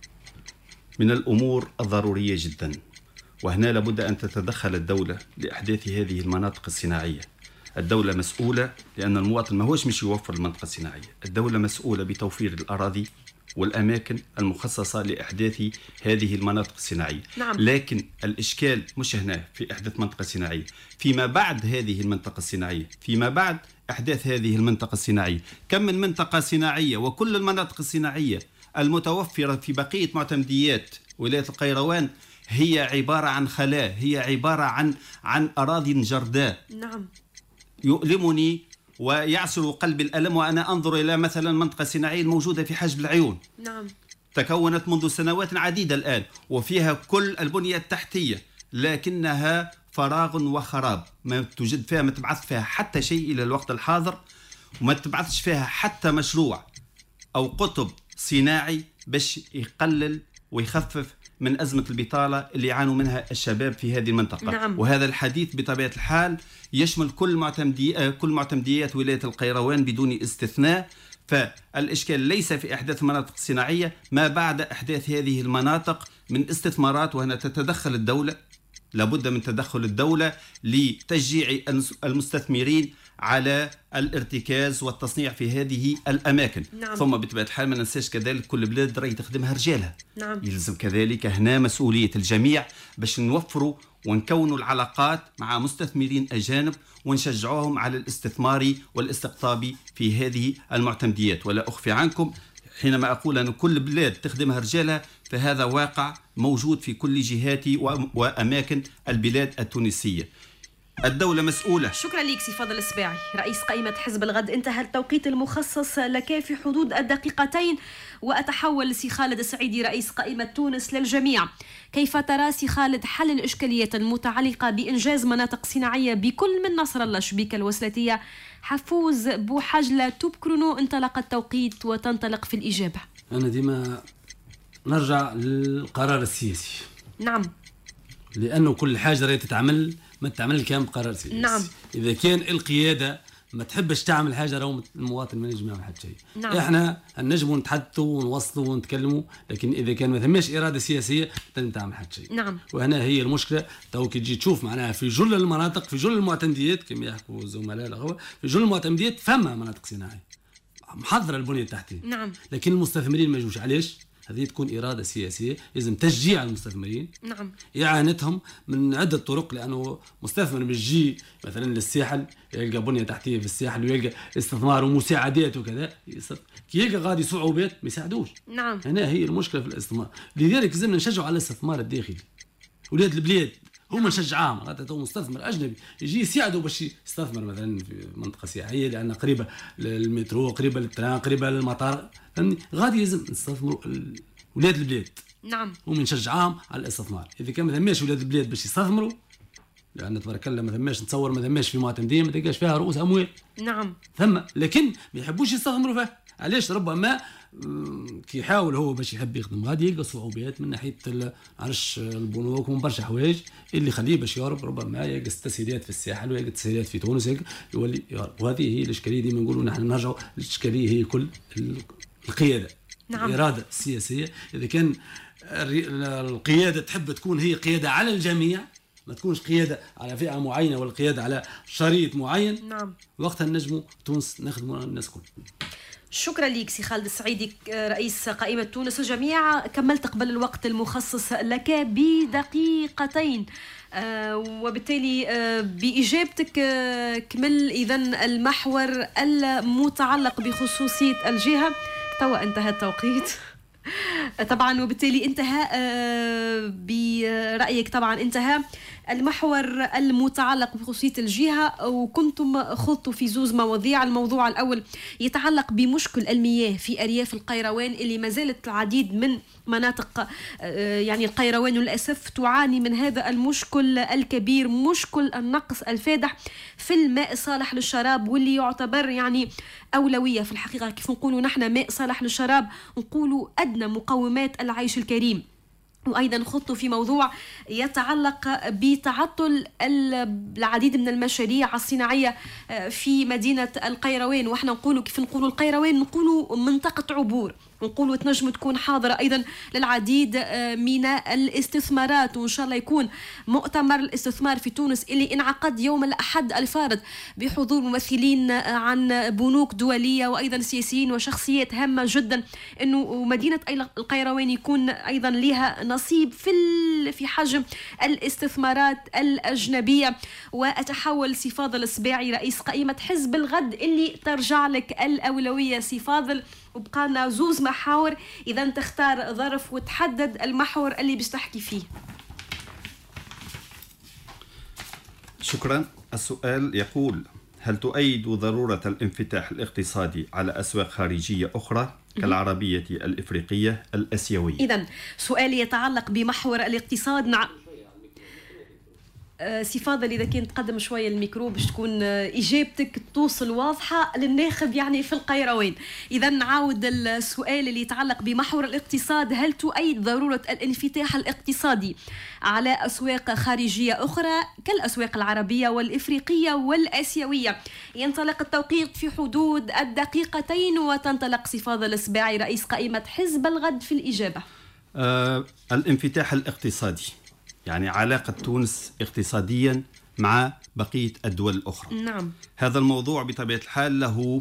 من الأمور الضرورية جدا، وهنا لابد أن تتدخل الدولة لإحداث هذه المناطق الصناعية. الدولة مسؤولة، لأن المواطن ما هوش مش يوفر المنطقة الصناعية، الدولة مسؤولة بتوفير الأراضي والأماكن المخصصة لإحداث هذه المناطق الصناعية. نعم. لكن الإشكال مش هنا في إحداث منطقة صناعية، فيما بعد هذه المنطقة الصناعية، فيما بعد إحداث هذه المنطقة الصناعية. كم من منطقة صناعية وكل المناطق الصناعية المتوفرة في بقية معتمديات ولاية القيروان هي عبارة عن خلاء، هي عبارة عن أراضي جرداء. نعم. يؤلمني ويعصر قلب الألم وأنا أنظر إلى مثلا منطقة صناعية الموجودة في حجب العيون. نعم. تكونت منذ سنوات عديدة الآن وفيها كل البنية التحتية، لكنها فراغ وخراب، ما توجد فيها، ما تبعث فيها حتى شيء إلى الوقت الحاضر، وما تبعثش فيها حتى مشروع أو قطب صناعي باش يقلل ويخفف من أزمة البطالة اللي يعانوا منها الشباب في هذه المنطقة. نعم. وهذا الحديث بطبيعة الحال يشمل كل معتمديات ولاية القيروان بدون استثناء. فالإشكال ليس في إحداث مناطق صناعية، ما بعد إحداث هذه المناطق من استثمارات، وهنا تتدخل الدولة، لابد من تدخل الدولة لتشجيع المستثمرين على الارتكاز والتصنيع في هذه الأماكن. نعم. ثم بطبيعة الحال ما ننساش كذلك كل بلاد راهي تخدمها رجالها. نعم. يلزم كذلك هنا مسؤولية الجميع باش نوفروا ونكونوا العلاقات مع مستثمرين أجانب ونشجعوهم على الاستثمار والاستقطاب في هذه المعتمديات. ولا أخفي عنكم حينما أقول أن كل بلاد تخدمها رجالها فهذا واقع موجود في كل جهات وأماكن البلاد التونسية. الدولة مسؤولة. شكرا لك سي فاضل السباعي رئيس قائمة حزب الغد. انتهى التوقيت المخصص لك في حدود الدقيقتين، وأتحول سي خالد السعيدي رئيس قائمة تونس للجميع. كيف ترى سي خالد حل الإشكاليات المتعلقة بإنجاز مناطق صناعية بكل من نصر الله شبيكة الوسلاتية حفوز بوحجلة توبكرونو؟ انطلق التوقيت وتنطلق في الإجابة. أنا ديما نرجع للقرار السياسي. نعم. لأنه كل حاجة راهي تتعمل ما تتعمل كان بقرار سياسي. نعم. إذا كان القيادة ما تحبش تعمل حاجة راهو المواطن ما نجم يعمل حتى شيء. نعم. إحنا نجموا نتحدثوا ونوصلوا ونتكلموا، لكن إذا كان ما ثماش إرادة سياسية لن تعمل حتى شيء. نعم. وهنا هي المشكلة. تو كي تجي تشوف معناها في جل المناطق، في جل المعتمديات كما يحكوا الزملاء الأخوة، في جل المعتمديات فما مناطق صناعية محضرة البنية التحتية. نعم. لكن المستثمرين ما يجوش. علاش؟ هذه تكون إرادة سياسية، لازم تشجيع المستثمرين. نعم. إعانتهم من عدة طرق، لأنه مستثمر بيجي مثلا للساحل يلقى بنية تحتية في الساحل ويلقى استثمار ومساعدات وكذا، كي يلقى غادي صعوبات ما يساعدوش. نعم. هنا هي المشكلة في الاستثمار. لذلك لازمنا نشجعوا على الاستثمار الداخلي. ولاد البلاد هما نشجعهم. هذا مستثمر أجنبي يجي يساعدوا باش يستثمر مثلا في منطقة سياحية لأن قريبة للمترو، قريبة للتران، قريبة للمطار، فهمني؟ غادي لازم نستثمروا ولاد البلاد. نعم. هم نشجعهم على الاستثمار. إذا كان ما ثماش ولاد البلاد باش يستثمروا، لأن تبارك الله ما ثماش، نتصور ما ثماش في معتمدين ما تلقاش فيها رؤوس أموال. نعم. ثم لكن ما يحبوش يستثمروا فيها. علاش؟ ربما كي يحاول هو باش يحب يخدم غادي يلقى صعوبات من ناحيه عرش البنوك ومن برشا حوايج اللي يخليه باش يهرب. ربما يلقى تسهيلات في الساحل ويلقى تسهيلات في تونس يولي يهرب. وهذه هي الاشكاليه. ديما نقولوا نحن نرجعوا الاشكاليه هي كل القياده. نعم. الاراده السياسيه. اذا كان القياده تحب تكون هي قياده على الجميع، ما تكونش قياده على فئه معينه ولا قياده على شريط معين، نعم، وقتها نجموا تونس نخدموا الناس كل. شكرا لك سي خالد السعيدي رئيس قائمة تونس الجميع. كملت قبل الوقت المخصص لك بدقيقتين، وبالتالي بإجابتك كمل إذن المحور المتعلق بخصوصية الجهة. توا انتهى التوقيت طبعا، وبالتالي انتهى برأيك طبعا انتهى المحور المتعلق بخصوصية الجهة، وكنتم خضتوا في زوز مواضيع. الموضوع الأول يتعلق بمشكل المياه في أرياف القيروان اللي ما زالت العديد من مناطق يعني القيروان للأسف تعاني من هذا المشكل الكبير، مشكل النقص الفادح في الماء الصالح للشراب، واللي يعتبر يعني أولوية في الحقيقة. كيف نقولوا نحن ماء صالح للشراب؟ نقولوا أدنى مقومات العيش الكريم. وأيضا خضتوا في موضوع يتعلق بتعطل العديد من المشاريع الصناعية في مدينة القيروان. وإحنا نقولوا كيف نقولوا القيروان نقولوا منطقة عبور، نقولوا تنجم تكون حاضرة أيضا للعديد من الاستثمارات. وإن شاء الله يكون مؤتمر الاستثمار في تونس اللي انعقد يوم الأحد الفارط بحضور ممثلين عن بنوك دولية وأيضا سياسيين وشخصيات هامة جدا، إنه مدينة القيروان يكون أيضا لها نصيب في حجم الاستثمارات الأجنبية. وأتحول سي فاضل السباعي رئيس قائمة حزب الغد اللي ترجع لك الأولوية سي فاضل، وبقانا زوز محاور إذا تختار ظرف وتحدد المحور اللي باش تحكي فيه. شكرا. السؤال يقول: هل تؤيد ضرورة الانفتاح الاقتصادي على أسواق خارجية أخرى كالعربية الإفريقية الأسيوية؟ إذن سؤالي يتعلق بمحور الاقتصاد. سي فاضل إذا كنت تقدم شوية الميكرو باش تكون إجابتك توصل واضحة للناخب يعني في القيروان. إذا نعاود السؤال اللي يتعلق بمحور الاقتصاد: هل تؤيد ضرورة الانفتاح الاقتصادي على أسواق خارجية أخرى كالأسواق العربية والإفريقية والآسيوية؟ ينطلق التوقيت في حدود الدقيقتين، وتنطلق سي فاضل السباعي رئيس قائمة حزب الغد في الإجابة. الانفتاح الاقتصادي يعني علاقة تونس اقتصاديا مع بقية الدول الأخرى. نعم. هذا الموضوع بطبيعة الحال له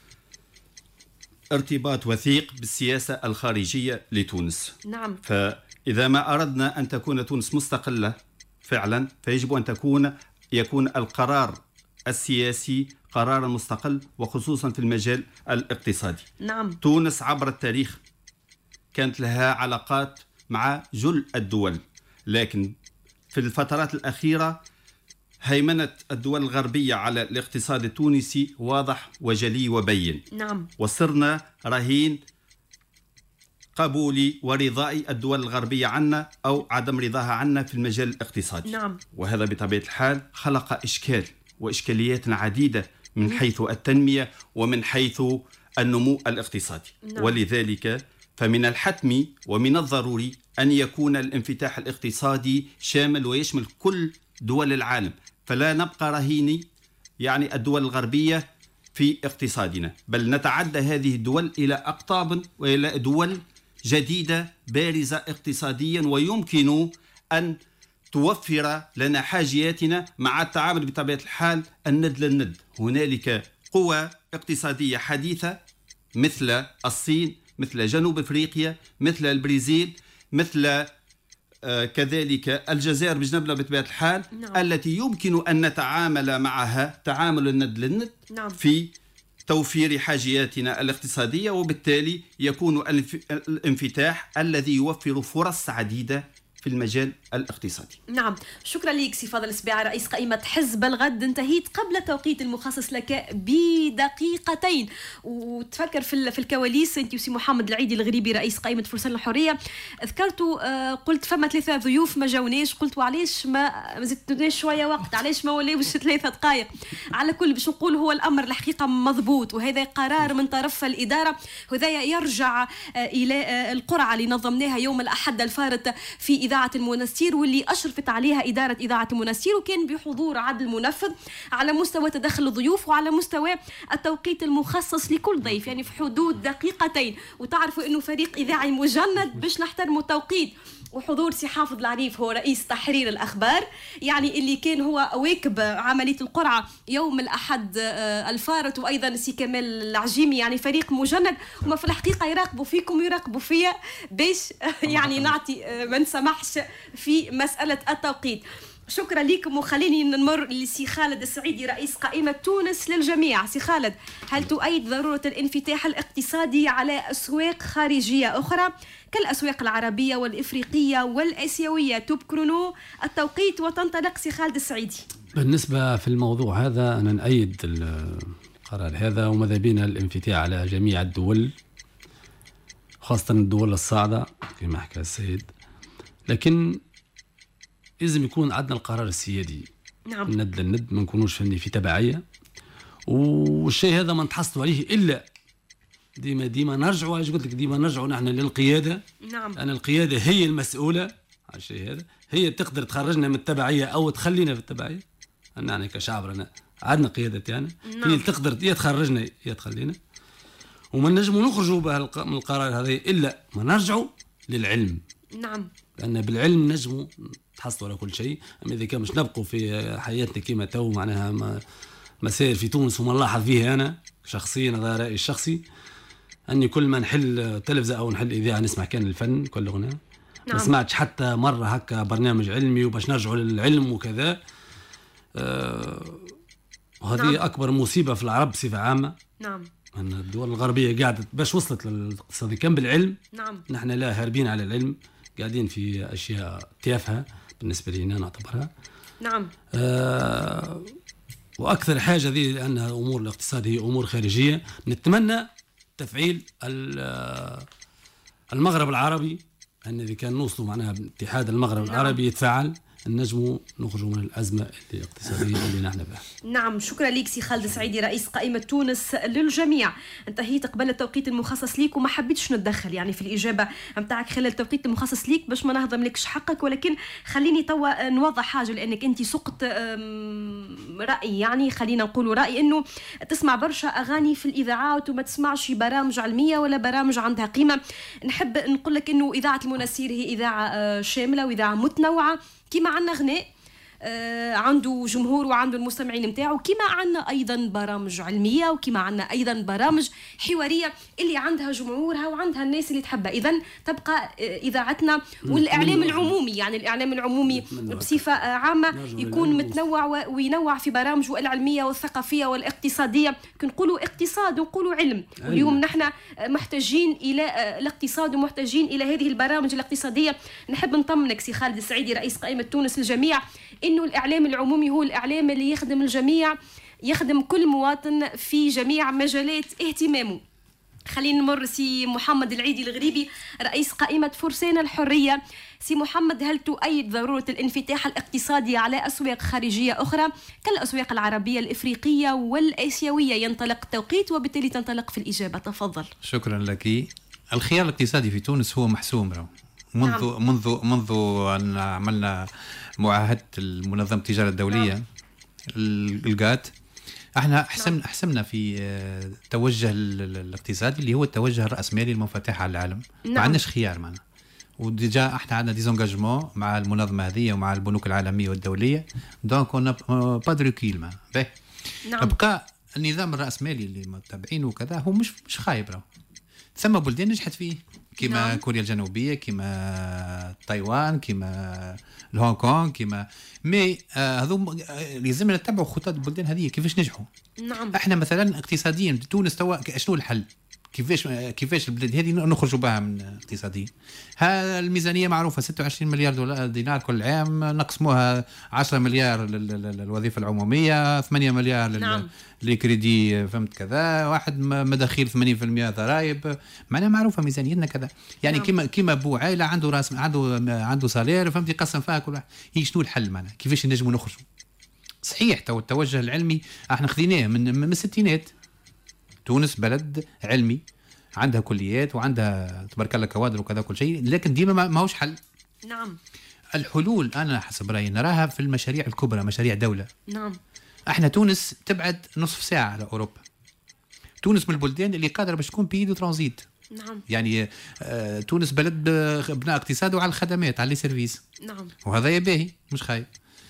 ارتباط وثيق بالسياسة الخارجية لتونس. نعم. فإذا ما أردنا أن تكون تونس مستقلة فعلا، فيجب أن يكون القرار السياسي قرارا مستقل، وخصوصا في المجال الاقتصادي. نعم. تونس عبر التاريخ كانت لها علاقات مع جل الدول، لكن في الفترات الأخيرة هيمنة الدول الغربية على الاقتصاد التونسي واضح وجلي وبين. نعم. وصرنا رهين قبول ورضاء الدول الغربية عنا أو عدم رضاها عنا في المجال الاقتصادي. نعم. وهذا بطبيعة الحال خلق إشكال وإشكاليات عديدة من حيث التنمية ومن حيث النمو الاقتصادي. نعم. ولذلك فمن الحتم ومن الضروري أن يكون الانفتاح الاقتصادي شامل ويشمل كل دول العالم، فلا نبقى رهيني يعني الدول الغربية في اقتصادنا، بل نتعدى هذه الدول إلى أقطاب وإلى دول جديدة بارزة اقتصاديا ويمكن أن توفر لنا حاجياتنا مع التعامل بطبيعة الحال الند للند. هنالك قوى اقتصادية حديثة مثل الصين، مثل جنوب أفريقيا، مثل البرازيل، مثل كذلك الجزائر بجنبنا بطبيعة الحال. نعم. التي يمكن أن نتعامل معها تعامل الند للند. نعم. في توفير حاجياتنا الاقتصادية، وبالتالي يكون الانفتاح الذي يوفر فرص عديدة في المجال الاقتصادي. نعم، شكرا لك سي فاضل السبيعي رئيس قائمة حزب الغد. انتهيت قبل التوقيت المخصص لك بدقيقتين، وتفكر في الكواليس انت وسي محمد العيدي الغريبي رئيس قائمة فرسان الحرية ذكرتوا قلت فما 3 ضيوف ما جاوناش، قلت وعلاش ما زدتوناش شوية وقت، علاش ما ولاوش 3 دقائق. على كل باش نقول هو الأمر الحقيقة مضبوط، وهذا قرار من طرف الإدارة، وهذا يرجع إلى القرعة اللي نظمناها يوم الأحد الفارط في إذاعة المنستير، واللي أشرفت عليها إدارة إذاعة المنستير، وكان بحضور عدل منفذ على مستوى تدخل الضيوف وعلى مستوى التوقيت المخصص لكل ضيف، يعني في حدود دقيقتين. وتعرفوا أنه فريق إذاعي مجند باش نحترموا التوقيت، وحضور سي حافظ العريف هو رئيس تحرير الأخبار، يعني اللي كان هو واكب عملية القرعة يوم الأحد الفارط، وأيضا سي كمال العجيمي، يعني فريق مجند. هما في الحقيقة يراقبوا فيكم ويراقبوا فيا باش يعني نعطي ما نسمحش في مسألة التوقيت. شكرا لكم، وخليني نمر لسي خالد السعيدي رئيس قائمة تونس للجميع. سي خالد، هل تؤيد ضرورة الانفتاح الاقتصادي على أسواق خارجية أخرى كالأسواق العربية والإفريقية والآسيوية؟ تبكرنوا التوقيت وتنطلق سي خالد السعيدي. بالنسبة في الموضوع هذا أنا نأيد القرار هذا، وماذا بينا الانفتاح على جميع الدول خاصة الدول الصاعدة كما حكى السيد، لكن لازم يكون عندنا القرار السيادي. نعم. ند للند، ما نكونوش في تبعية، والشيء هذا ما نتحصلوا عليه إلا ديما نرجعوا. قلت لك ديما نرجعوا نحن للقيادة. نعم. أنا القيادة هي المسؤولة على الشيء هذا، هي تقدر تخرجنا من التبعية أو تخلينا في التبعية. أنا كشعب عندنا قيادة يعني. نعم. هي تقدر يا تخرجنا يا تخلينا، وما نجموا نخرجوا من القرار هذا إلا ما نرجعوا للعلم. نعم. لأن بالعلم نجموا تحصلوا على كل شيء. أما إذا كان مش نبقوا في حياتنا كما تو معناها مسائل في تونس، وما نلاحظ فيها أنا شخصيا، هذا رأيي الشخصي، أني كل ما نحل تلفزة أو نحل إذاعة نسمع كان الفن كل غناء. نعم. ما سمعتش حتى مرة هكا برنامج علمي وباش نرجعوا للعلم وكذا. وهذه نعم. أكبر مصيبة في العرب بصفة عامة. نعم. أن الدول الغربية قاعدة باش وصلت للاقتصاد كان بالعلم. نعم. نحن لا هاربين على العلم، قاعدين في أشياء تافهة بالنسبة لنا نعتبرها. نعم. وأكثر حاجة ذي لأنها أمور الاقتصاد هي أمور خارجية. نتمنى تفعيل المغرب العربي، أن إذا كان نوصلوا معناها اتحاد المغرب العربي يتفعل، نجموا نخرجوا من الأزمة الاقتصادية اللي نحن بها. نعم، شكرا لك سي خالد السعيدي رئيس قائمة تونس للجميع. انتهيت قبل التوقيت المخصص ليك، وما حبيتش نتدخل يعني في الإجابة متاعك خلال التوقيت المخصص ليك باش ما نهضم لكش حقك، ولكن خليني توا نوضح حاجة، لأنك أنت سقط رأي، يعني خلينا نقولوا رأي أنه تسمع برشا أغاني في الإذاعات وما تسمعش برامج علمية ولا برامج عندها قيمة. نحب نقول لك أنه إذاعة المنستير هي إذاعة شاملة وإذاعة متنوعة، كما عندنا غناء عنده جمهور وعنده المستمعين متاعه، كما عندنا أيضا برامج علمية، وكما عندنا أيضا برامج حوارية اللي عندها جمهورها وعندها الناس اللي تحبها. إذن تبقى إذاعتنا والإعلام العمومي، يعني الإعلام العمومي بصفة عامة يكون متنوع وينوع في برامجه العلمية والثقافية والاقتصادية. كنقولوا اقتصاد ونقولوا علم، واليوم نحن محتاجين إلى الاقتصاد ومحتاجين إلى هذه البرامج الاقتصادية. نحب نطمنك سي خالد السعيدي رئيس قائمة تونس الجميع إنه الإعلام العمومي هو الإعلام اللي يخدم الجميع، يخدم كل مواطن في جميع مجالات اهتمامه. خلينا نمر سي محمد العيدي الغريبي رئيس قائمة فرسان الحرية. سي محمد، هل تؤيد ضرورة الانفتاح الاقتصادي على أسواق خارجية أخرى كالأسواق العربية الإفريقية والآسيوية؟ ينطلق التوقيت وبالتالي تنطلق في الإجابة، تفضل. شكرا لك. الخيار الاقتصادي في تونس هو محسوم منذ أن عملنا معاهدة منظمة التجارة الدولية الجات. احنا حسمنا في توجه الاقتصادي اللي هو التوجه الرأسمالي المنفتح على العالم. ما عندناش خيار معنا، وديجا احنا عندنا ديزونجاجمون مع المنظمة هذه ومع البنوك العالمية والدولية، دونك اون با دو ريكيل. بقى النظام الرأسمالي اللي متابعينه وكذا هو مش خايب. ثم بلدان نجحت فيه كما كوريا الجنوبية، كما تايوان، كما الهونغ كونغ، كما هذو لازم نتبعوا خطط البلدان هذه كيفاش نجحوا. احنا مثلا اقتصاديا تونس توا شنو الحل؟ كيفاش البلاد هذه نخرجوا بها من اقتصاديا؟ الميزانيه معروفه 26 مليار دينار كل عام، نقسموها 10 مليار للوظيفه العموميه، 8 مليار للكريدي، فهمت كذا، واحد مداخيل 80% ضرائب، معناها معروفه ميزانيتنا كذا. يعني كيما بو عائله عنده راس عنده سالير، فهمت، يقسم فيها كل واحد. هي شنو الحل معنا؟ كيفاش نجموا نخرجوا؟ صحيح تو التوجه العلمي احنا خذيناه من الستينات. تونس بلد علمي، عندها كليات وعندها تبارك الله كوادر وكذا كل شيء، لكن ديما ما هوش حل. الحلول انا حسب رايي نراها في المشاريع الكبرى، مشاريع دولة. احنا تونس تبعد نصف ساعة على اوروبا. تونس من البلدان اللي قادرة باش تكون بيدو ترانزيت. يعني تونس بلد بناء اقتصاده على الخدمات، على لي سيرفيس. وهذا باهي مش خايب.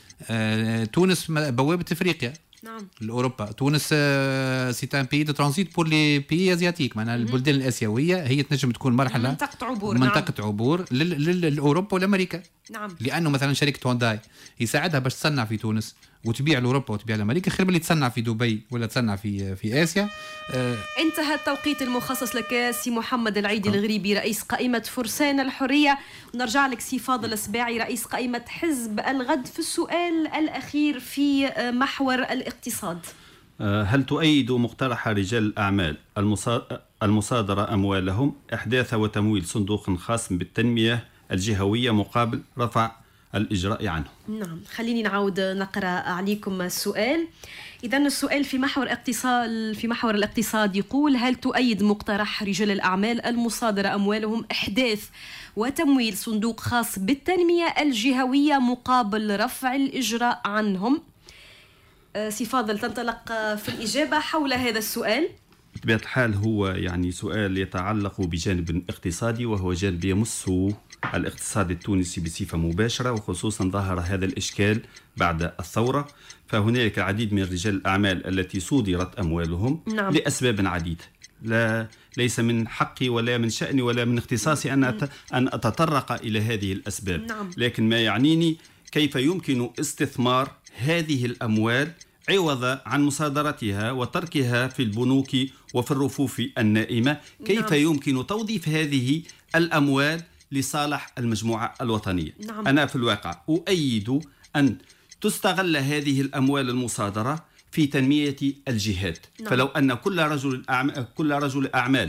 تونس بوابة افريقيا لأوروبا. تونس سي ان بي دو ترانزيت بور لي بي ازياتيك، معناها البلدان الاسيويه هي تنجم تكون مرحله منطقه عبور لاوروبا والامريكا. لانه مثلا شركه هونداي يساعدها باش تصنع في تونس وتبيع لاوروبا وتبيع لامريكا خير من اللي تصنع في دبي ولا تصنع في اسيا. انتهى التوقيت المخصص لك سي محمد العيدي الغريبي رئيس قائمه فرسان الحريه. نرجع لك سي فاضل السباعي رئيس قائمه حزب الغد في السؤال الاخير في محور الاقتصاد. هل تؤيد مقترح رجال الأعمال المصادرة أموالهم إحداث وتمويل صندوق خاص بالتنمية الجهوية مقابل رفع الإجراء عنه؟ نعم، خليني نعود نقرأ عليكم السؤال. إذن السؤال في محور الاقتصاد يقول: هل تؤيد مقترح رجال الأعمال المصادرة أموالهم إحداث وتمويل صندوق خاص بالتنمية الجهوية مقابل رفع الإجراء عنهم؟ سي فاضل تنطلق في الإجابة حول هذا السؤال. بطبيعة الحال هو يعني سؤال يتعلق بجانب اقتصادي، وهو جانب يمس الاقتصاد التونسي بصفة مباشرة، وخصوصا ظهر هذا الإشكال بعد الثورة. فهناك العديد من رجال الأعمال التي صودرت أموالهم لأسباب عديدة، ليس من حقي ولا من شأني ولا من اختصاصي أن أتطرق إلى هذه الأسباب. لكن ما يعنيني كيف يمكن استثمار هذه الأموال عوض عن مصادرتها وتركها في البنوك وفي الرفوف النائمة. كيف يمكن توظيف هذه الأموال لصالح المجموعة الوطنية. أنا في الواقع أؤيد أن تستغل هذه الأموال المصادرة في تنمية الجهات. فلو أن كل رجل أعمال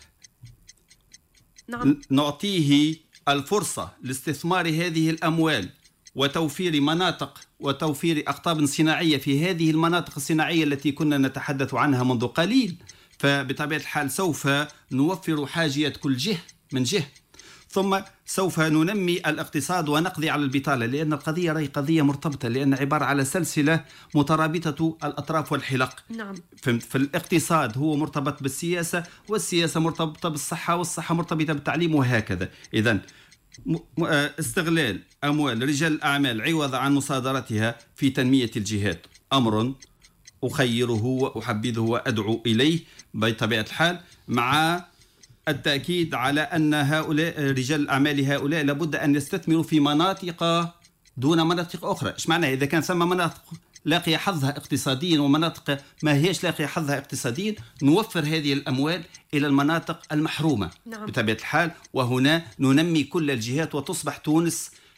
نعطيه الفرصة لاستثمار هذه الأموال وتوفير مناطق وتوفير أقطاب صناعية في هذه المناطق الصناعية التي كنا نتحدث عنها منذ قليل، فبطبيعة الحال سوف نوفر حاجيات كل جهة من جهة، ثم سوف ننمي الاقتصاد ونقضي على البطالة، لأن القضية هي قضية مرتبطة، لأن عبارة على سلسلة مترابطة الأطراف والحلق. في الاقتصاد هو مرتبط بالسياسة، والسياسة مرتبطة بالصحة، والصحة مرتبطة بالتعليم، وهكذا. إذن استغلال أموال رجال الأعمال عوض عن مصادرتها في تنمية الجهات أمر أخيره وأحبذه وأدعو إليه بطبيعة الحال، مع التأكيد على أن هؤلاء رجال الأعمال هؤلاء لابد أن يستثمروا في مناطق دون مناطق أخرى. إيش معنى إذا كان ثم مناطق لاقي حظها اقتصاديا ومناطق ما هيش لاقي حظها اقتصاديا، نوفر هذه الأموال إلى المناطق المحرومة بطبيعة الحال، وهنا ننمي كل الجهات وتصبح تونس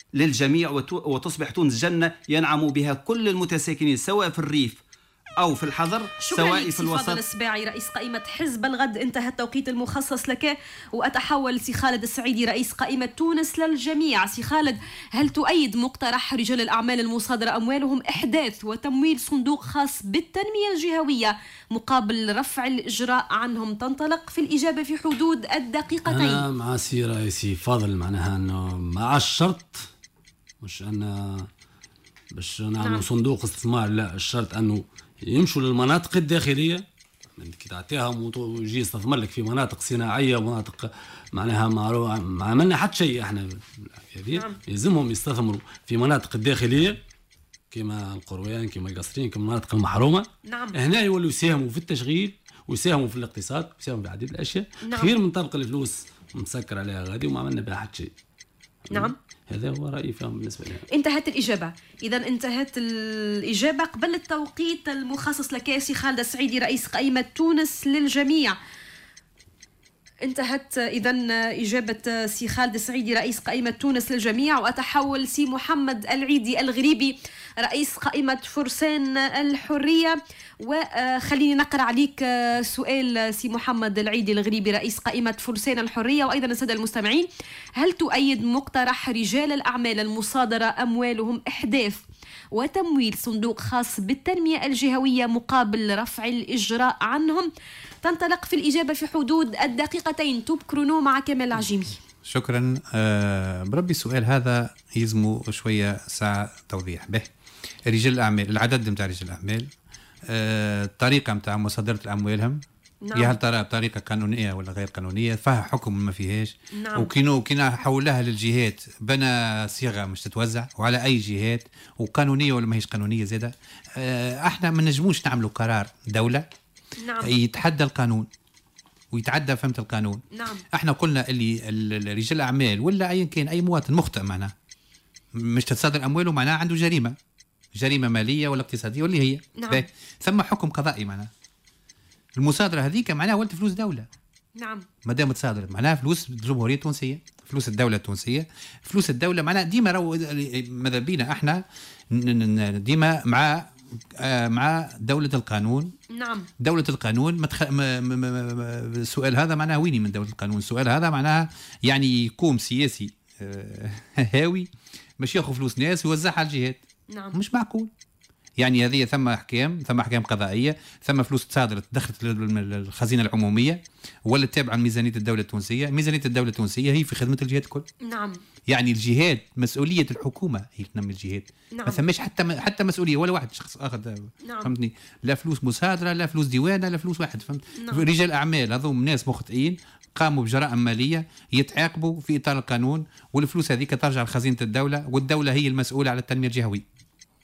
للجميع وتصبح تونس جنة ينعم بها كل المتساكنين سواء في الريف أو في الحضر سواء في الوسط. فاضل السباعي رئيس قائمة حزب الغد، انتهى التوقيت المخصص لك، وأتحول سي خالد السعيدي رئيس قائمة تونس للجميع. سي خالد، هل تؤيد مقترح رجال الأعمال المصادرة أموالهم إحداث وتمويل صندوق خاص بالتنمية الجهوية مقابل رفع الإجراء عنهم؟ تنطلق في الإجابة في حدود الدقيقتين. أنا مع سي رئيسي فاضل، معناها أنه مع الشرط مش أن باش نعمل صندوق استثمار، لا، الشرط أنه يمشوا للمناطق الداخلية كي تعطيهم ويجي يستثمر لك في مناطق صناعية ومناطق معناها ما عملنا حتى شيء احنا. يلزمهم يستثمروا في مناطق الداخلية كما القرويان كما القصرين كما المناطق المحرومة. هنا يولوا يساهموا في التشغيل ويساهموا في الاقتصاد ويساهموا في عديد الأشياء. خير من طرق الفلوس مسكر عليها غادي وما عملنا بها حتى شيء. هذا هو رأيي فيهم بالنسبة لي. انتهت الإجابة. إذا انتهت الإجابة قبل التوقيت المخصص لك سي خالد السعيدي رئيس قائمة تونس للجميع. انتهت إذا إجابة سي خالد السعيدي رئيس قائمة تونس للجميع، وأتحول سي محمد العيدي الغريبي رئيس قائمة فرسان الحرية. وخليني نقرأ عليك سؤال سي محمد العيدي الغريبي رئيس قائمة فرسان الحرية، وأيضا السادة المستمعين، هل تؤيد مقترح رجال الأعمال المصادرة أموالهم إحداث وتمويل صندوق خاص بالتنمية الجهوية مقابل رفع الإجراء عنهم؟ تنطلق في الإجابة في حدود الدقيقتين. توب كرونو مع كمال العجيمي. شكرا. بربي السؤال هذا يلزمه شوية ساعة توضيح به. رجال الأعمال، العدد متاع رجال الأعمال، الطريقة متاع مصادرة أموالهم، يا هل ترى بطريقة قانونية ولا غير قانونية، فيها حكم ما فيهاش. وكنا حولها للجهات بنا صيغة مش تتوزع وعلى أي جهات، وقانونية ولا ما هيش قانونية زيادة. احنا ما نجموش نعملوا قرار دولة يتحدى القانون ويتعدى فهمت القانون. احنا قلنا اللي رجال الأعمال ولا أي كان أي مواطن مخطئ معناه مش تتصادر أمواله معناه عنده جريمة مالية ولا اقتصادية واللي هي ثم حكم قضائي معناه. المصادرة هذيك معناها ولت فلوس دولة. ما دام تصادرت معناها فلوس الجمهورية التونسية، فلوس الدولة التونسية، فلوس الدولة معناها ديما ماذا بينا احنا ديما مع دولة القانون. دولة القانون السؤال هذا معناه ويني من دولة القانون؟ السؤال هذا معناها يعني يقوم سياسي هاوي مش ياخذ فلوس ناس ويوزعها على الجهات. مش معقول. يعني هذه ثم احكام قضائيه، ثم فلوس تصادرت دخلت للخزينه العموميه ولا تابعه لميزانيه الدوله التونسيه. ميزانيه الدوله التونسيه هي في خدمه الجهات الكل. يعني الجهات مسؤوليه الحكومه هي تنمي الجهات. ما ثماش حتى مسؤوليه ولا واحد شخص اخذ. فهمتني؟ لا فلوس مصادره لا فلوس ديوانه لا فلوس واحد. فهمت؟ رجال اعمال هذوم ناس مخطئين قاموا بجرائم ماليه يتعاقبوا في اطار القانون، والفلوس هذيك ترجع لخزينه الدوله، والدوله هي المسؤوله على التنميه الجهويه.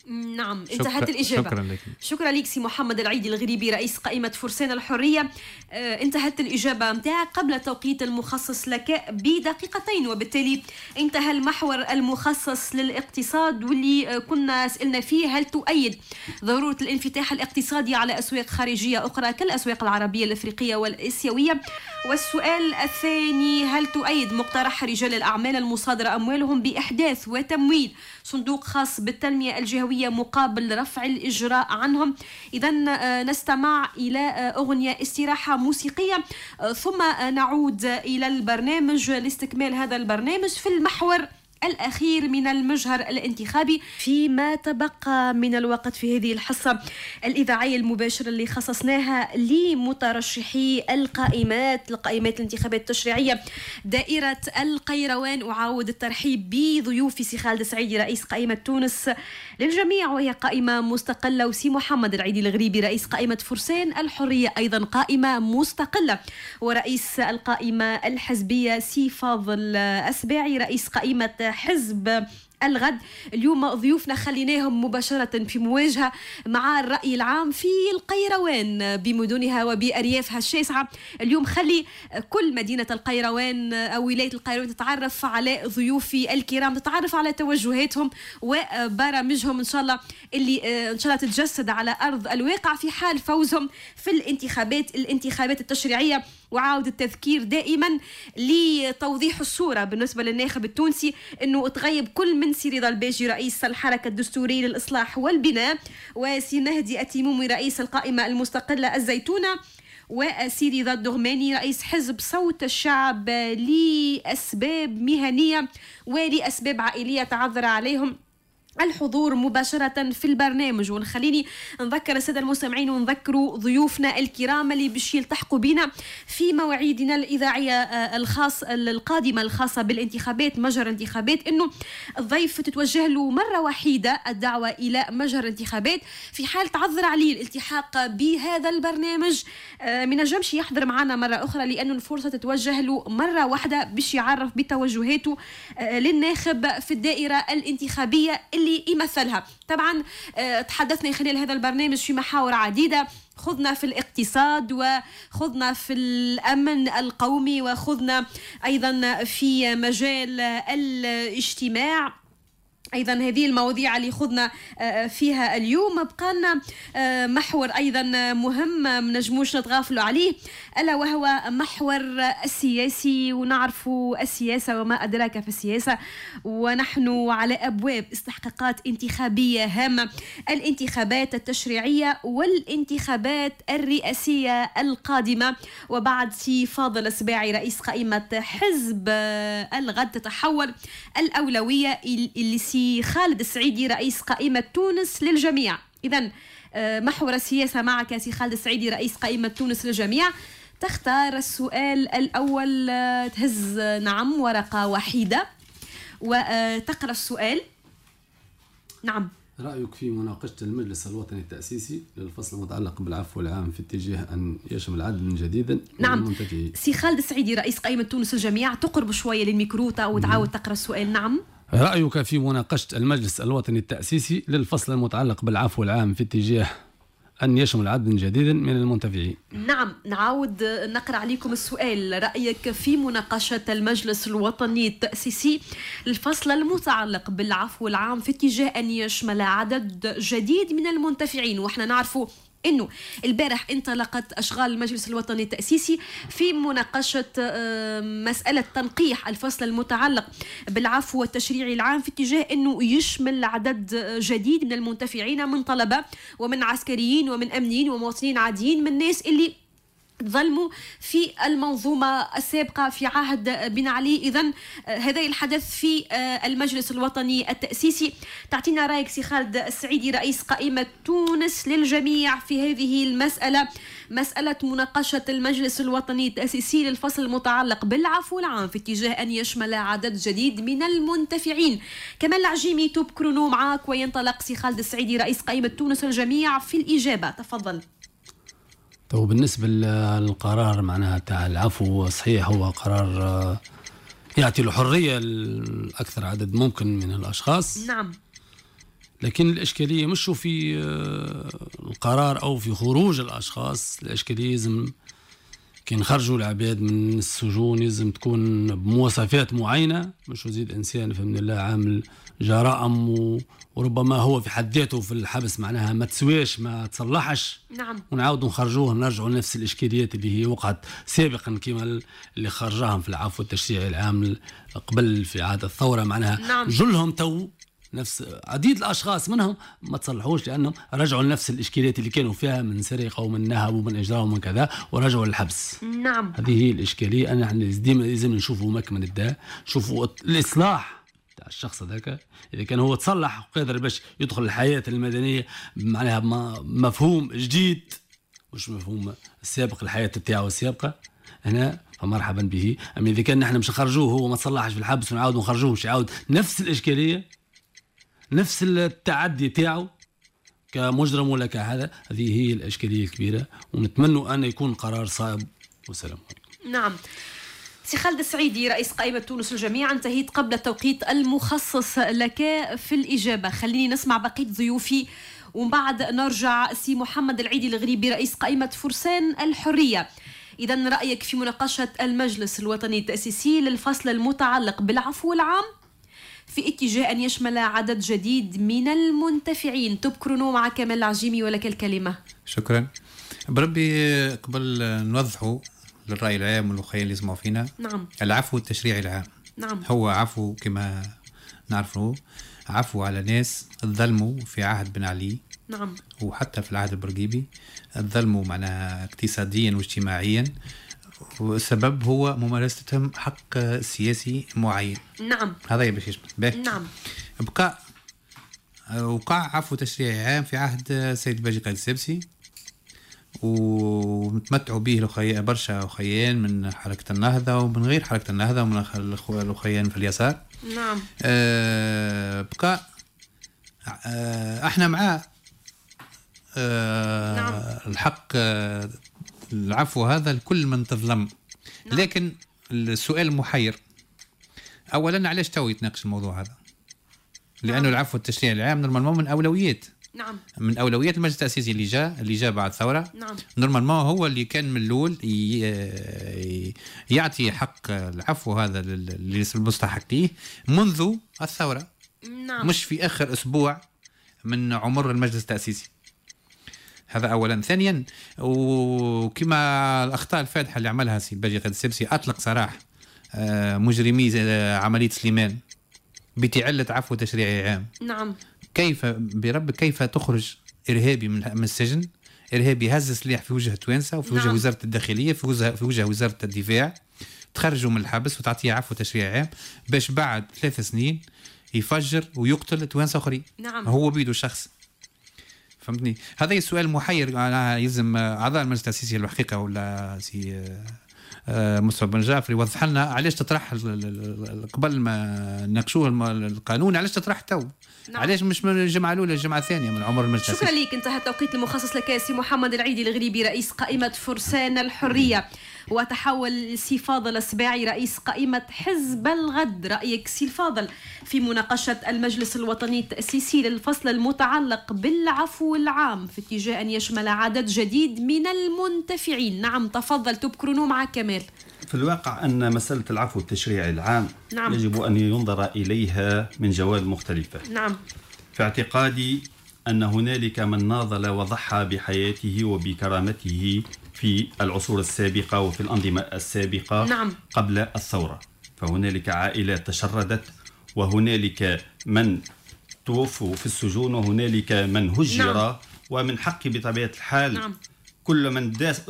انتهت الإجابة. شكرا لك سي محمد العيدي الغريبي رئيس قائمة فرسان الحرية. انتهت الإجابة متاعك قبل التوقيت المخصص لك بدقيقتين، وبالتالي انتهى المحور المخصص للاقتصاد واللي كنا سألنا فيه هل تؤيد ضرورة الانفتاح الاقتصادي على أسواق خارجية أخرى كالأسواق العربية الأفريقية والآسيوية. والسؤال الثاني هل تؤيد مقترح رجال الأعمال المصادرة أموالهم بإحداث وتمويل صندوق خاص بالتنمية الجهوية مقابل رفع الإجراء عنهم؟ إذن نستمع إلى أغنية استراحة موسيقية ثم نعود إلى البرنامج لاستكمال هذا البرنامج في المحور الأخير من المجهر الانتخابي فيما تبقى من الوقت في هذه الحصة الإذاعية المباشرة اللي خصصناها لمترشحي القائمات الانتخابات التشريعية دائرة القيروان. أعاود الترحيب بضيوفي سي خالد السعيدي رئيس قائمة تونس للجميع وهي قائمة مستقلة، وسي محمد العيدي الغريبي رئيس قائمة فرسان الحرية أيضا قائمة مستقلة، ورئيس القائمة الحزبية سي فاضل السباعي رئيس قائمة حزب الغد. اليوم ضيوفنا خليناهم مباشرة في مواجهة مع الرأي العام في القيروان بمدنها وبأريافها الشاسعة. اليوم خلي كل مدينة القيروان أو ولاية القيروان تتعرف على ضيوفي الكرام، تتعرف على توجهاتهم وبرامجهم إن شاء الله اللي إن شاء الله تتجسد على أرض الواقع في حال فوزهم في الانتخابات التشريعية. وعاود التذكير دائما لتوضيح الصورة بالنسبة للناخب التونسي أنه تغيب كل من سي رضا الباجي رئيس الحركة الدستورية للإصلاح والبناء، وسي مهدي التيمومي رئيس القائمة المستقلة الزيتونة، وسي رضا الدغماني رئيس حزب صوت الشعب لأسباب مهنية ولأسباب عائلية تعذر عليهم الحضور مباشرة في البرنامج. ونخليني نذكر السادة المستمعين ونذكروا ضيوفنا الكرام اللي باش يلتحقوا بنا في مواعيدنا الإذاعية القادمة الخاصة بالانتخابات، مجر انتخابات، إنه الضيف تتوجه له مرة وحيدة الدعوة إلى مجر انتخابات. في حال تعذر عليه الالتحاق بهذا البرنامج من الجمش يحضر معنا مرة أخرى، لأنه الفرصة تتوجه له مرة واحدة باش يعرف بتوجهاته للناخب في الدائرة الانتخابية اللي يمثلها. طبعا تحدثنا خلال هذا البرنامج في محاور عديدة، خذنا في الاقتصاد وخذنا في الأمن القومي وخذنا أيضا في مجال الاجتماع، أيضا هذه المواضيع اللي خذنا فيها اليوم. بقالنا محور أيضا مهم ما نجموش نتغافلوا عليه، ألا وهو محور السياسي. ونعرفوا السياسة وما أدراك في السياسة، ونحن على أبواب استحقاقات انتخابية هامة، الانتخابات التشريعية والانتخابات الرئاسية القادمة. وبعد سي فاضل السباعي رئيس قائمة حزب الغد تتحول الأولوية اللي سي خالد السعيدي رئيس قائمة تونس للجميع. إذن محور السياسة معك سي خالد السعيدي رئيس قائمة تونس للجميع. تختار السؤال الأول، تهز نعم ورقة وحيدة وتقرأ السؤال. نعم. رأيك في مناقشة المجلس الوطني التأسيسي للفصل المتعلق بالعفو العام في اتجاه أن يشمل عدد جديدا من المنتجين؟ سي خالد السعيدي رئيس قائمة تونس للجميع، تقرب شوية للميكروتا وتعاود تقرأ السؤال. نعم. رأيك في مناقشة المجلس الوطني التأسيسي للفصل المتعلق بالعفو العام في اتجاه أن يشمل عدد جديد من المنتفعين؟ نعم. نعاود نقرأ عليكم السؤال. رأيك في مناقشة المجلس الوطني التأسيسي للفصل المتعلق بالعفو العام في اتجاه أن يشمل عدد جديد من المنتفعين. وإحنا نعرفوا إنه البارح انطلقت أشغال المجلس الوطني التأسيسي في مناقشة مسألة تنقيح الفصل المتعلق بالعفو والتشريع العام في اتجاه إنه يشمل عدد جديد من المنتفعين، من طلبة ومن عسكريين ومن أمنيين ومواطنين عاديين، من ناس اللي ظلموا في المنظومة السابقة في عهد بن علي. إذن هذا الحدث في المجلس الوطني التأسيسي. تعطينا رأيك سي خالد السعيدي رئيس قائمة تونس للجميع في هذه المسألة، مسألة مناقشة المجلس الوطني التأسيسي للفصل المتعلق بالعفو العام في اتجاه أن يشمل عدد جديد من المنتفعين. كمال العجيمي توب كرونو معك، وينطلق سي خالد السعيدي رئيس قائمة تونس للجميع في الإجابة. تفضل. بالنسبة للقرار معناها تاع العفو، صحيح هو قرار يعطي له حرية لأكثر عدد ممكن من الأشخاص. نعم. لكن الإشكالية مش في القرار أو في خروج الأشخاص. الإشكالية لازم كي نخرجوا العباد من السجون لازم تكون بمواصفات معينة، مش يزيد إنسان فمن الله عامل جرائم وربما هو في حد ذاته في الحبس معناها ما تسواش ما تصلحش. نعم. ونعاودوا نخرجوه نرجعوا لنفس الإشكاليات اللي هي وقعت سابقا كما اللي خرجاهم في العفو التشريعي العام قبل في عهد الثورة معناها. نعم. جلهم تو نفس عديد الأشخاص منهم ما تصلحوش لأنهم رجعوا لنفس الإشكاليات اللي كانوا فيها من سرقة ومن نهب ومن إجرام ومن كذا ورجعوا للحبس. نعم. هذه هي الإشكالية. أنا ديما لازم نشوفوا مكمن الداء، نشوفوا الإصلاح تاع الشخص هذاك إذا كان هو تصلح وقادر باش يدخل الحياة المدنية معناها مفهوم جديد مش مفهوم السابق الحياة تاعو السابقة، هنا فمرحبا به. أما إذا كان نحن مش نخرجوه هو ما تصلحش في الحبس ونعاود نخرجوه مش يعاود نفس الإشكالية نفس التعدي تاعو كمجرم ولا كهذا، هذه هي الإشكالية الكبيرة. ونتمنى أن يكون قرار صائب. والسلام عليكم. نعم. سي خالد السعيدي رئيس قائمة تونس الجميع، انتهيت قبل التوقيت المخصص لك في الإجابة. خليني نسمع بقية ضيوفي ومن بعد نرجع سي محمد العيدي الغريبي رئيس قائمة فرسان الحرية. إذن رأيك في مناقشة المجلس الوطني التأسيسي للفصل المتعلق بالعفو العام في اتجاه أن يشمل عدد جديد من المنتفعين. تبكرونو مع كمال العجيمي ولك الكلمة. شكرا. بربي قبل نوضحوا للرأي العام والأخوين اللي يسمعوا فينا. نعم. العفو التشريعي العام. نعم. هو عفو كما نعرفه عفوا على ناس ظلموا في عهد بن علي. نعم. وحتى في العهد البرقيبي ظلموا معناها اقتصاديا واجتماعيا، والسبب هو ممارستهم حق سياسي معين. نعم. هذا باش يشبه. نعم. وقع عفو تشريعي عام في عهد سيد باجي قايد السبسي، ومتمتعوا به برشا أخيان من حركة النهضة ومن غير حركة النهضة ومن الأخيان في اليسار. نعم. بقى احنا معاه نعم. الحق العفو هذا لكل من تظلم. نعم. لكن السؤال محير، أولا علاش تو يتناقش الموضوع هذا؟ لأنه نعم. العفو التشريعي العام نورمالمون من أولويات. نعم. من أولويات المجلس التأسيسي اللي جاء بعد الثورة. نعم. نورمالمون هو اللي كان من الأول يعطي حق العفو هذا اللي المستحق ليه منذ الثورة. نعم. مش في آخر أسبوع من عمر المجلس التأسيسي. هذا أولا. ثانيا، وكما الأخطاء الفادحة اللي عملها سي باجي قايد السبسي، أطلق سراح مجرمي عملية سليمان بتعلة عفو تشريعي عام. نعم. كيف تخرج إرهابي من السجن، إرهابي هز سلاح في وجه توانسة وفي وجه وزارة الداخلية في وجه وزارة الدفاع، تخرجوا من الحبس وتعطيه عفو تشريعي عام باش بعد 3 سنين يفجر ويقتل توانسة أخرين. نعم. هو بيده شخص. فهمتني؟ هذا السؤال محير. يلزم أعضاء المجلس التأسيسي الحقيقة ولا سي مصطفى بن جعفر يوضح لنا علاش تطرح قبل ما نناقشوه القانون، علاش تطرح تو؟ نعم. علاش مش من الجمعة الأولى الجمعة الثانية من عمر المجلس؟ شكرا لك. انتهى التوقيت المخصص لك سي محمد العيدي الغريبي رئيس قائمة فرسان الحرية، وتحول سي فاضل السباعي رئيس قائمة حزب الغد. رأيك سي الفاضل في مناقشة المجلس الوطني التأسيسي للفصل المتعلق بالعفو العام في اتجاه أن يشمل عدد جديد من المنتفعين؟ نعم تفضل، تبكرونوا مع كمال. في الواقع أن مسألة العفو التشريعي العام نعم. يجب أن ينظر إليها من جوانب مختلفة. نعم. في اعتقادي أن هنالك من ناضل وضحى بحياته وبكرامته في العصور السابقة وفي الأنظمة السابقة. نعم. قبل الثورة، فهنالك عائلات تشردت، وهنالك من توفوا في السجون، وهنالك من هجر. نعم. ومن حق بطبيعة الحال نعم. كل من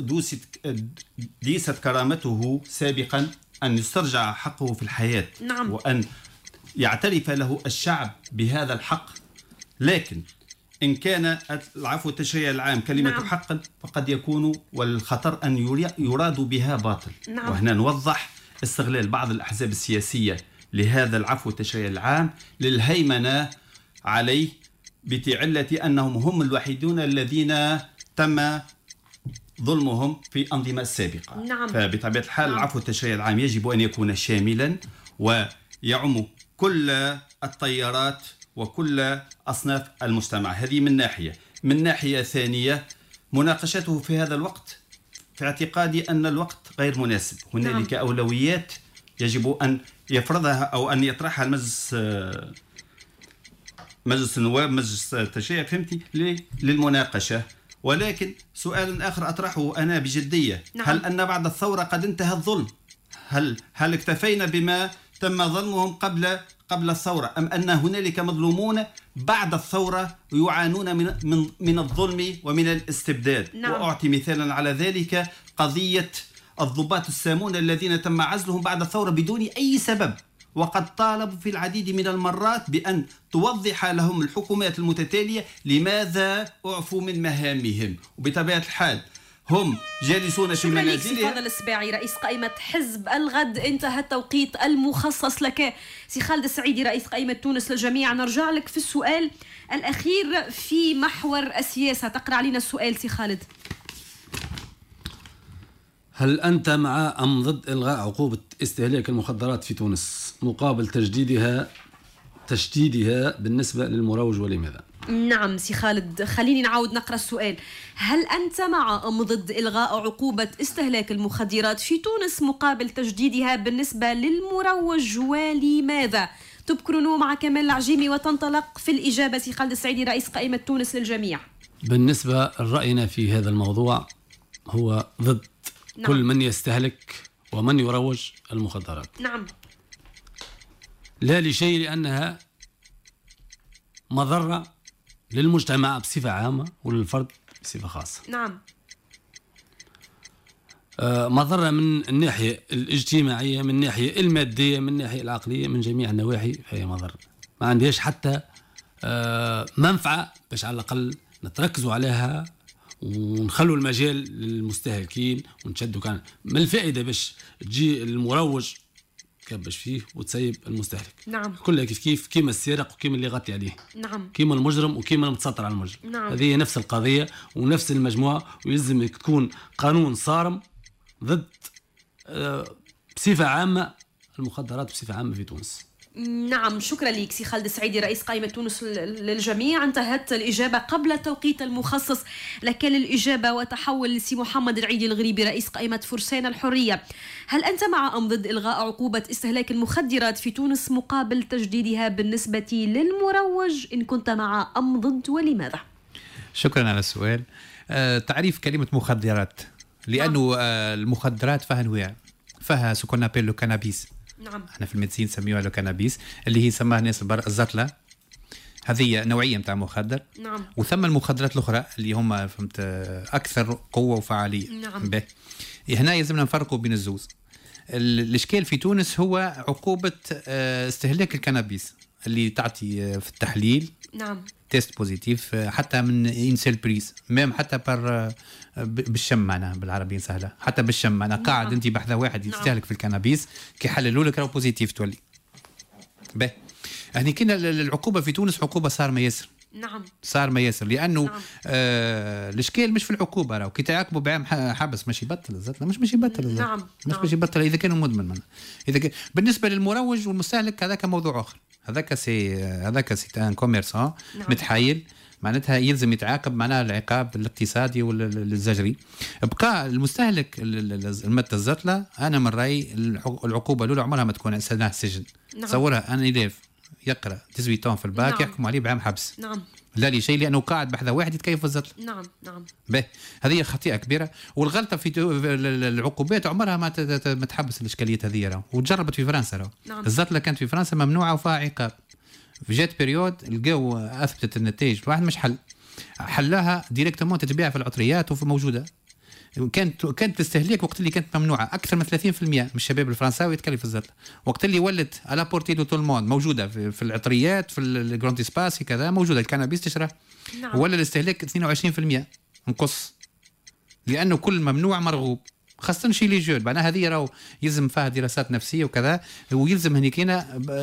ديست كرامته سابقا أن يسترجع حقه في الحياة. نعم. وأن يعترف له الشعب بهذا الحق. لكن إن كان العفو التشريعي العام كلمة نعم. حق، فقد يكون والخطر أن يراد بها باطل. نعم. وهنا نوضح استغلال بعض الأحزاب السياسية لهذا العفو التشريعي العام للهيمنة عليه بتعلة أنهم هم الوحيدون الذين تم ظلمهم في الأنظمة السابقة. نعم. فبطبيعة الحال نعم. العفو التشريعي العام يجب أن يكون شاملا ويعم كل التيارات وكل أصناف المجتمع. هذه من ناحية. من ناحية ثانية، مناقشته في هذا الوقت في اعتقادي أن الوقت غير مناسب. هنالك أولويات يجب أن يفرضها أو أن يطرحها مجلس النواب، مجلس التشريع، فهمتي، للمناقشة. ولكن سؤال آخر أطرحه أنا بجدية. نعم. هل أن بعد الثورة قد انتهى الظلم؟ هل اكتفينا بما تم ظلمهم قبل الثورة، أم أن هنالك مظلومون بعد الثورة يعانون من الظلم ومن الاستبداد؟ نعم. وأعطي مثالا على ذلك قضية الضباط السامون الذين تم عزلهم بعد الثورة بدون أي سبب، وقد طالبوا في العديد من المرات بأن توضح لهم الحكومات المتتالية لماذا أعفوا من مهامهم. وبطبيعة الحال هم جالسون في منازلهم. شكرا لك سي فاضل السباعي رئيس قائمة حزب الغد. انتهى التوقيت المخصص لك. سي خالد السعيدي رئيس قائمة تونس للجميع، نرجع لك في السؤال الأخير في محور السياسة. تقرأ علينا السؤال سي خالد. هل أنت مع أم ضد إلغاء عقوبة استهلاك المخدرات في تونس مقابل تشديدها بالنسبة للمروج، ولماذا؟ نعم سي خالد، خليني نعاود نقرأ السؤال. هل أنت مع أم ضد إلغاء عقوبة استهلاك المخدرات في تونس مقابل تجديدها بالنسبة للمروج، ولماذا؟ تبكرونوا مع كمال العجيمي وتنطلق في الإجابة سي خالد السعيدي رئيس قائمة تونس للجميع. بالنسبة لرأينا في هذا الموضوع هو ضد. نعم. كل من يستهلك ومن يروج المخدرات. نعم. لا لشيء، لأنها مضرة للمجتمع بصفة عامة وللفرد بصفة خاصة. نعم. مضرة من الناحية الاجتماعية، من الناحية المادية، من الناحية العقلية، من جميع النواحي فهي مضرة. ما عندهاش حتى منفعة باش على الأقل نتركزوا عليها ونخلوا المجال للمستهلكين ونشدوا. كان من الفائدة باش تجي المروج كبش فيه وتسيب المستهلك. نعم. كلها كيف كيما السارق وكيما اللي يغطي عليه. نعم. كيما المجرم وكيما المتسطر على المجرم. نعم. هذه نفس القضية ونفس المجموعة، ويلزم تكون قانون صارم ضد بصفة عامة المخدرات بصفة عامة في تونس. نعم، شكرا لك سي خالد السعيدي رئيس قائمة تونس للجميع. انتهت الإجابة قبل التوقيت المخصص لك للإجابة، وتحول لسي محمد العيدي الغريبي رئيس قائمة فرسان الحرية. هل أنت مع أم ضد إلغاء عقوبة استهلاك المخدرات في تونس مقابل تجديدها بالنسبة للمروج؟ إن كنت مع أم ضد ولماذا؟ شكرا على السؤال. تعريف كلمة مخدرات، لأنه المخدرات فيها أنواع، فيها سكون نابيل لو كانابيس. نعم. احنا في الميديسين نسميوها لو كانابيس، اللي هي سماها الناس الزتلة، هذه نوعية متاع مخدر. نعم. وثم المخدرات الأخرى اللي هم فهمت أكثر قوة وفعالية. نعم. هنا يلزمنا نفرقوا بين الزوز. الإشكال في تونس هو عقوبة استهلاك الكانابيس اللي تعطي في التحليل. نعم. تيست بوزيتيف حتى من إنسيل بريس، مام حتى بالشم، معناها بالعربية سهلة، حتى بالشم. أنا قاعد أنت بحذا واحد يستهلك في الكنابيس كي حللوا لك راهو بوزيتيف تولي. به يعني كنا العقوبة في تونس عقوبة صارمة ياسر. نعم. صارمة ياسر، لأنه نعم. الإشكال مش في العقوبة، راهو كي تعاقبوا بعام حبس مش يبطل الزتلة، مش يبطل. نعم. مش يبطل إذا كانوا مدمن منه. بالنسبة للمروج والمستهلك هذاك موضوع آخر. هذاك سي ان كوميرسون متحايل، معناتها يلزم يتعاقب، معناها العقاب الاقتصادي والزجري. بقى المستهلك المادة الزتلة، أنا من رأيي العقوبة الأولى عمرها ما تكون سنة سجن. نعم. تصورها أنا إليف يقرأ 18 في الباك. نعم. يحكم عليه بعام حبس. نعم. لا لشيء، لأنه قاعد بحذا واحد يتكيف في الزتلة. نعم. نعم. به هذه خطيئة كبيرة، والغلطة في العقوبات عمرها ما تحبس الإشكالية هذه. وتجربت في فرنسا. نعم. الزتلة كانت في فرنسا ممنوعة وفيها عقاب. في جات بريود لقوا اثبتت النتائج واحد مش حلها ديريكتومون تتباع في العطريات وفي موجوده. كانت تستهلك وقت اللي كانت ممنوعه اكثر من 30% من الشباب الفرنساوي يتكلف في الزتله، وقت اللي ولت على بورتي دو تو الموند موجوده في العطريات في الجراند اسباس كذا موجوده الكنابيس تشرى. نعم. ولا الاستهلاك 22% نقص، لانه كل ممنوع مرغوب، خاصة شي لي جون. معناها هذه راهو يلزم فيها دراسات نفسية وكذا، ويلزم هني كينا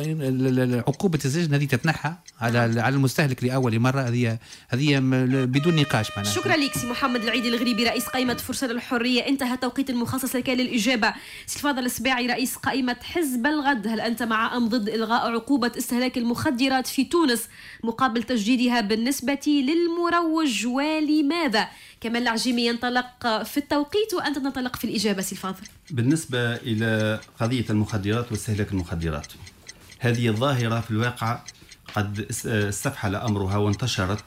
عقوبة السجن هذه تتنحى على المستهلك لأول مرة. هذه بدون نقاش. معناها شكرا لك سي محمد العيدي الغريبي رئيس قائمة فرسان الحرية. انتهى التوقيت المخصص لك للإجابة. سي فاضل السباعي رئيس قائمة حزب الغد، هل أنت مع أم ضد إلغاء عقوبة استهلاك المخدرات في تونس مقابل تجديدها بالنسبة للمروج ولماذا؟ كمال العجيمي ينطلق في التوقيت وأنت تنطلق في الإجابة سي الفاضل. بالنسبة إلى قضية المخدرات واستهلاك المخدرات، هذه الظاهرة في الواقع قد استفحل أمرها وانتشرت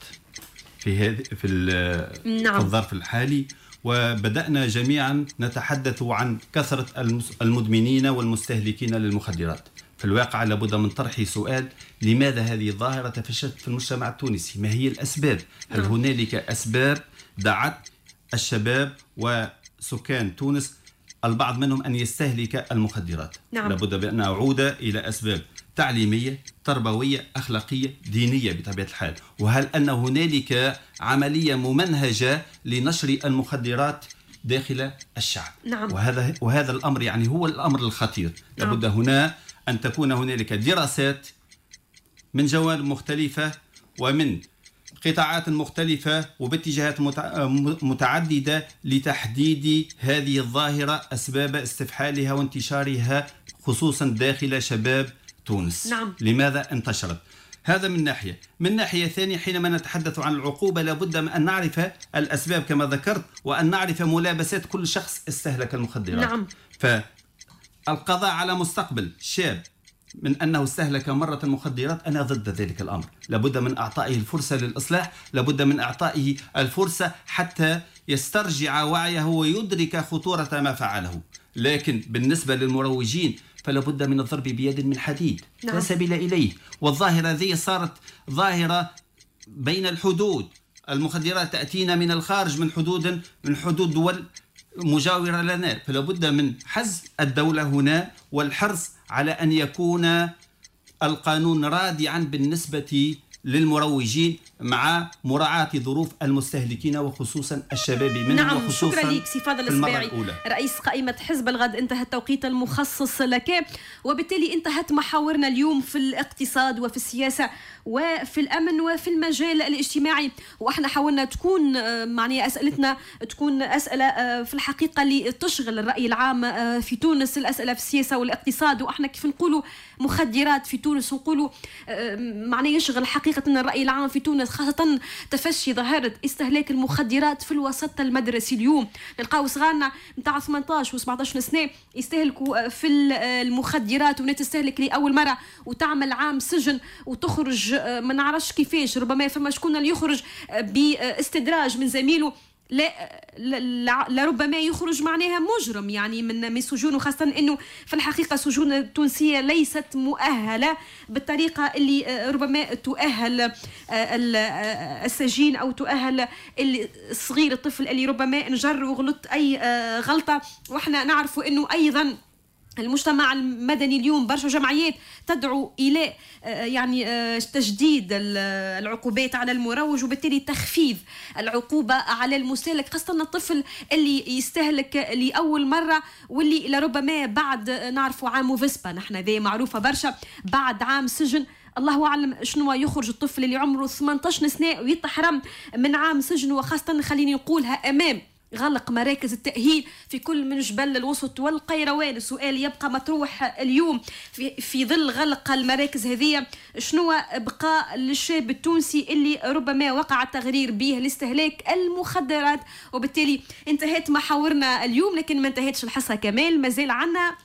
في الظرف الحالي، وبدأنا جميعا نتحدث عن كثرة المدمنين والمستهلكين للمخدرات. في الواقع لابد من طرح سؤال: لماذا هذه الظاهرة تفشت في المجتمع التونسي؟ ما هي الأسباب؟ هل هنالك أسباب دعت الشباب وسكان تونس البعض منهم أن يستهلك المخدرات؟ نعم. لابد بأن أعود إلى أسباب تعليمية، تربوية، أخلاقية، دينية بطبيعة الحال. وهل أن هنالك عملية ممنهجة لنشر المخدرات داخل الشعب؟ نعم. وهذا الأمر يعني هو الأمر الخطير. نعم. لابد هنا أن تكون هنالك دراسات من جوانب مختلفة ومن قطاعات مختلفة وباتجاهات متعددة لتحديد هذه الظاهرة، أسباب استفحالها وانتشارها خصوصا داخل شباب تونس. نعم. لماذا انتشرت؟ هذا من ناحية. من ناحية ثانية، حينما نتحدث عن العقوبة لابد أن نعرف الأسباب كما ذكرت، وأن نعرف ملابسات كل شخص استهلك المخدرات. نعم. فالقضاء على مستقبل شاب من أنه استهلك مرة المخدرات، أنا ضد ذلك الأمر. لابد من أعطائه الفرصة للإصلاح، لابد من أعطائه الفرصة حتى يسترجع وعيه ويدرك خطورة ما فعله. لكن بالنسبة للمروجين فلا بد من الضرب بيد من حديد. لا سبيل إليه. والظاهرة هذه صارت ظاهرة بين الحدود. المخدرات تأتينا من الخارج من حدود دول مجاورة لنا، فلا بد من حزم الدولة هنا والحرص على أن يكون القانون رادعا بالنسبة للمروجين مع مراعاة ظروف المستهلكين وخصوصا الشباب منهم. نعم، وخصوصا شكرا لك سي فاضل السباعي رئيس قائمة حزب الغد. انتهى التوقيت المخصص لك، وبالتالي انتهت محاورنا اليوم في الاقتصاد وفي السياسة وفي الأمن وفي المجال الاجتماعي، وإحنا حاولنا تكون معناها أسئلتنا تكون أسئلة في الحقيقة اللي تشغل الرأي العام في تونس، الأسئلة في السياسة والاقتصاد. وإحنا كيف نقولوا مخدرات في تونس ونقولوا معناها يشغل حقيقة الرأي العام في تونس، خاصة تفشي ظاهرة استهلاك المخدرات في الوسط المدرسي. اليوم نلقاو صغارنا نتاع 18 و17 سنة يستهلكوا في المخدرات، ونتستهلك لأول مرة وتعمل عام سجن وتخرج ما نعرفش كيفاش. ربما فما شكون اللي يخرج باستدراج من زميله، لا ربما يخرج معناها مجرم يعني من سجون، وخاصة انه في الحقيقة السجون التونسية ليست مؤهلة بالطريقة اللي ربما تؤهل السجين او تؤهل الصغير الطفل اللي ربما نجر وغلط اي غلطة. واحنا نعرفوا انه ايضا المجتمع المدني اليوم برشا جمعيات تدعو إلى يعني تجديد العقوبات على المروج، وبالتالي تخفيف العقوبة على المستهلك، خاصة الطفل اللي يستهلك لأول مرة واللي لربما بعد نعرفوا عام فيسبا، نحن ذي معروفة برشا بعد عام سجن الله أعلم شنو يخرج الطفل اللي عمره 18 سنة ويتحرم من عام سجن. وخاصة خليني نقولها أمام غلق مراكز التأهيل في كل من جبل الوسط والقيروان. السؤال يبقى مطروح اليوم في ظل غلق المراكز هذه، شنو بقى للشاب التونسي اللي ربما وقع التغرير به لاستهلاك المخدرات؟ وبالتالي انتهت محاورنا اليوم، لكن ما انتهتش الحصة كمال، مازال عنا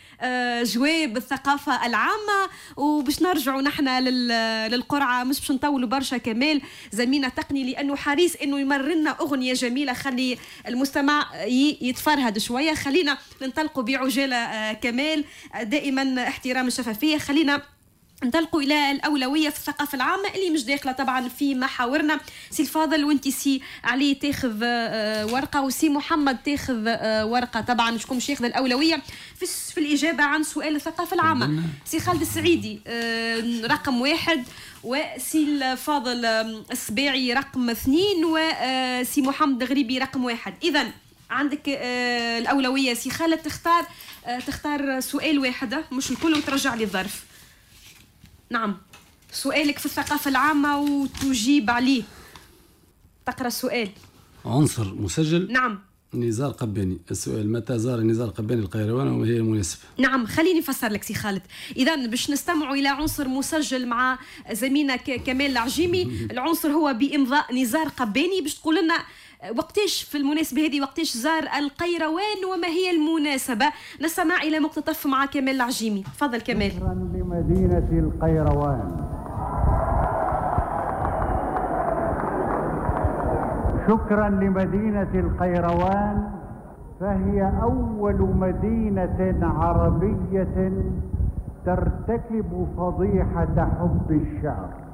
جواب الثقافة العامة، وباش نرجعوا نحن للقرعة. مش باش نطولوا برشا كمال زميلنا تقني لأنه حريص أنه يمرنا أغنية جميلة خلي المستمع يتفرهد شوية. خلينا ننطلقوا بعجالة كمال، دائما احترام الشفافية. خلينا ننطلقوا إلى الأولوية في الثقافة العامة اللي مش داخلة طبعا في محاورنا. سي الفاضل وانتي سي علي تاخذ ورقة وسي محمد تاخذ ورقة، طبعا شكون مش ياخذ الأولوية في الإجابة عن سؤال الثقافة العامة. سي خالد السعيدي رقم 1، وسي الفاضل السباعي رقم 2، وسي محمد غريبي رقم 1. إذن عندك الأولوية سي خالد، تختار سؤال واحد مش الكل وترجع لي الظرف. نعم، سؤالك في الثقافة العامة وتجيب عليه. تقرأ السؤال. عنصر مسجل. نعم. نزار قباني. السؤال: متى زار نزار قباني القيروان وما هي المناسبة؟ نعم، خليني نفسر لك سي خالد. إذن باش نستمعوا إلى عنصر مسجل مع زميلنا كمال العجيمي. العنصر هو بإمضاء نزار قباني، باش تقول لنا وقتاش في المناسبة هذه وقتاش زار القيروان وما هي المناسبة. نستمع إلى مقتطف مع كمال العجيمي. تفضل كمال. شكرا لمدينة القيروان، شكرا لمدينة القيروان، فهي أول مدينة عربية ترتكب فضيحة حب الشعر.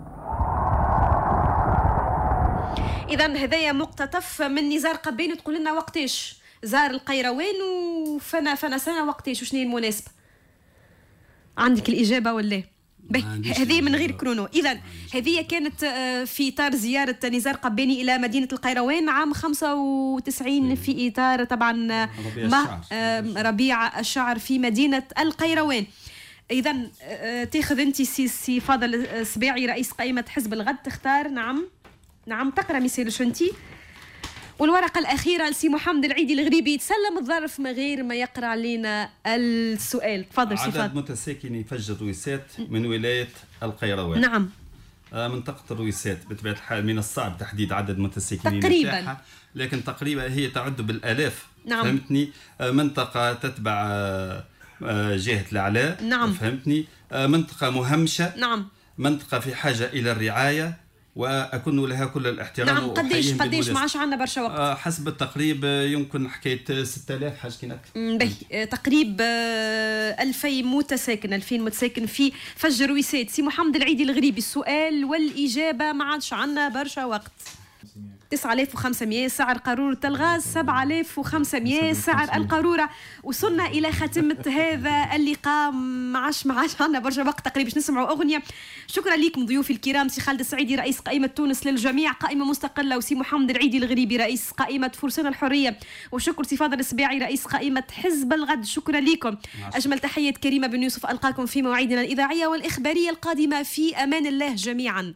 إذن هذايا مقتطف من نزار قباني، تقول لنا وقتاش زار القيروان وفنا سنة وقتاش وشنو هي المناسبة. عندك الإجابة ولا؟ هذه من غير كرونو. إذن هذه كانت في إطار زيارة نزار قباني إلى مدينة القيروان عام 95 في إطار طبعا ربيع الشعر في مدينة القيروان. إذن تاخذ أنت سي فاضل السباعي رئيس قائمة حزب الغد تختار. نعم تقرأ مثال شنتي. والورقة الأخيرة لسي محمد العيدي الغريبي يتسلم الظرف من غير ما يقرأ علينا السؤال. تفضل سي فاضل. عدد متساكني فج الرويسات من ولاية القيروان. نعم. منطقة الرويسات بطبيعة الحال من الصعب تحديد عدد متساكنين تقريبا، لكن تقريبا هي تعد بالآلاف. نعم. فهمتني؟ منطقة تتبع جهة العلاء. نعم. فهمتني؟ منطقة مهمشة. نعم. منطقة في حاجة إلى الرعاية. وأكون لها كل الاحترام. نعم. قديش ما عادش عندنا برشا وقت؟ حسب التقريب يمكن حكاية 6000 حاجة كينك. باهي تقريب 2000 متساكن في فجر وساد. سي محمد العيدي الغريبي، السؤال والإجابة ما عادش عندنا برشا وقت. 9500 سعر قارورة الغاز، 7500 سعر القارورة. وصلنا إلى ختمة هذا اللقاء، ما عادش عندنا برشا وقت تقريبا باش نسمعوا أغنية. شكرا لكم ضيوفي الكرام، سي خالد السعيدي رئيس قائمة تونس للجميع، قائمة مستقلة، وسي محمد العيدي الغريبي رئيس قائمة فرسان الحرية، وشكر سي فاضل السباعي رئيس قائمة حزب الغد. شكرا لكم. أجمل تحية كريمة بن يوسف، ألقاكم في مواعيدنا الإذاعية والإخبارية القادمة. في أمان الله جميعا.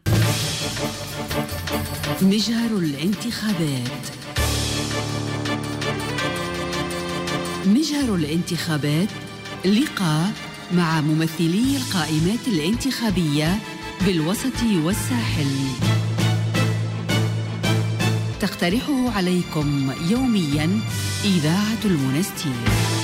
مجهر الانتخابات. مجهر الانتخابات، لقاء مع ممثلي القائمات الانتخابية بالوسط والساحل. تقترحه عليكم يوميا إذاعة المنستير.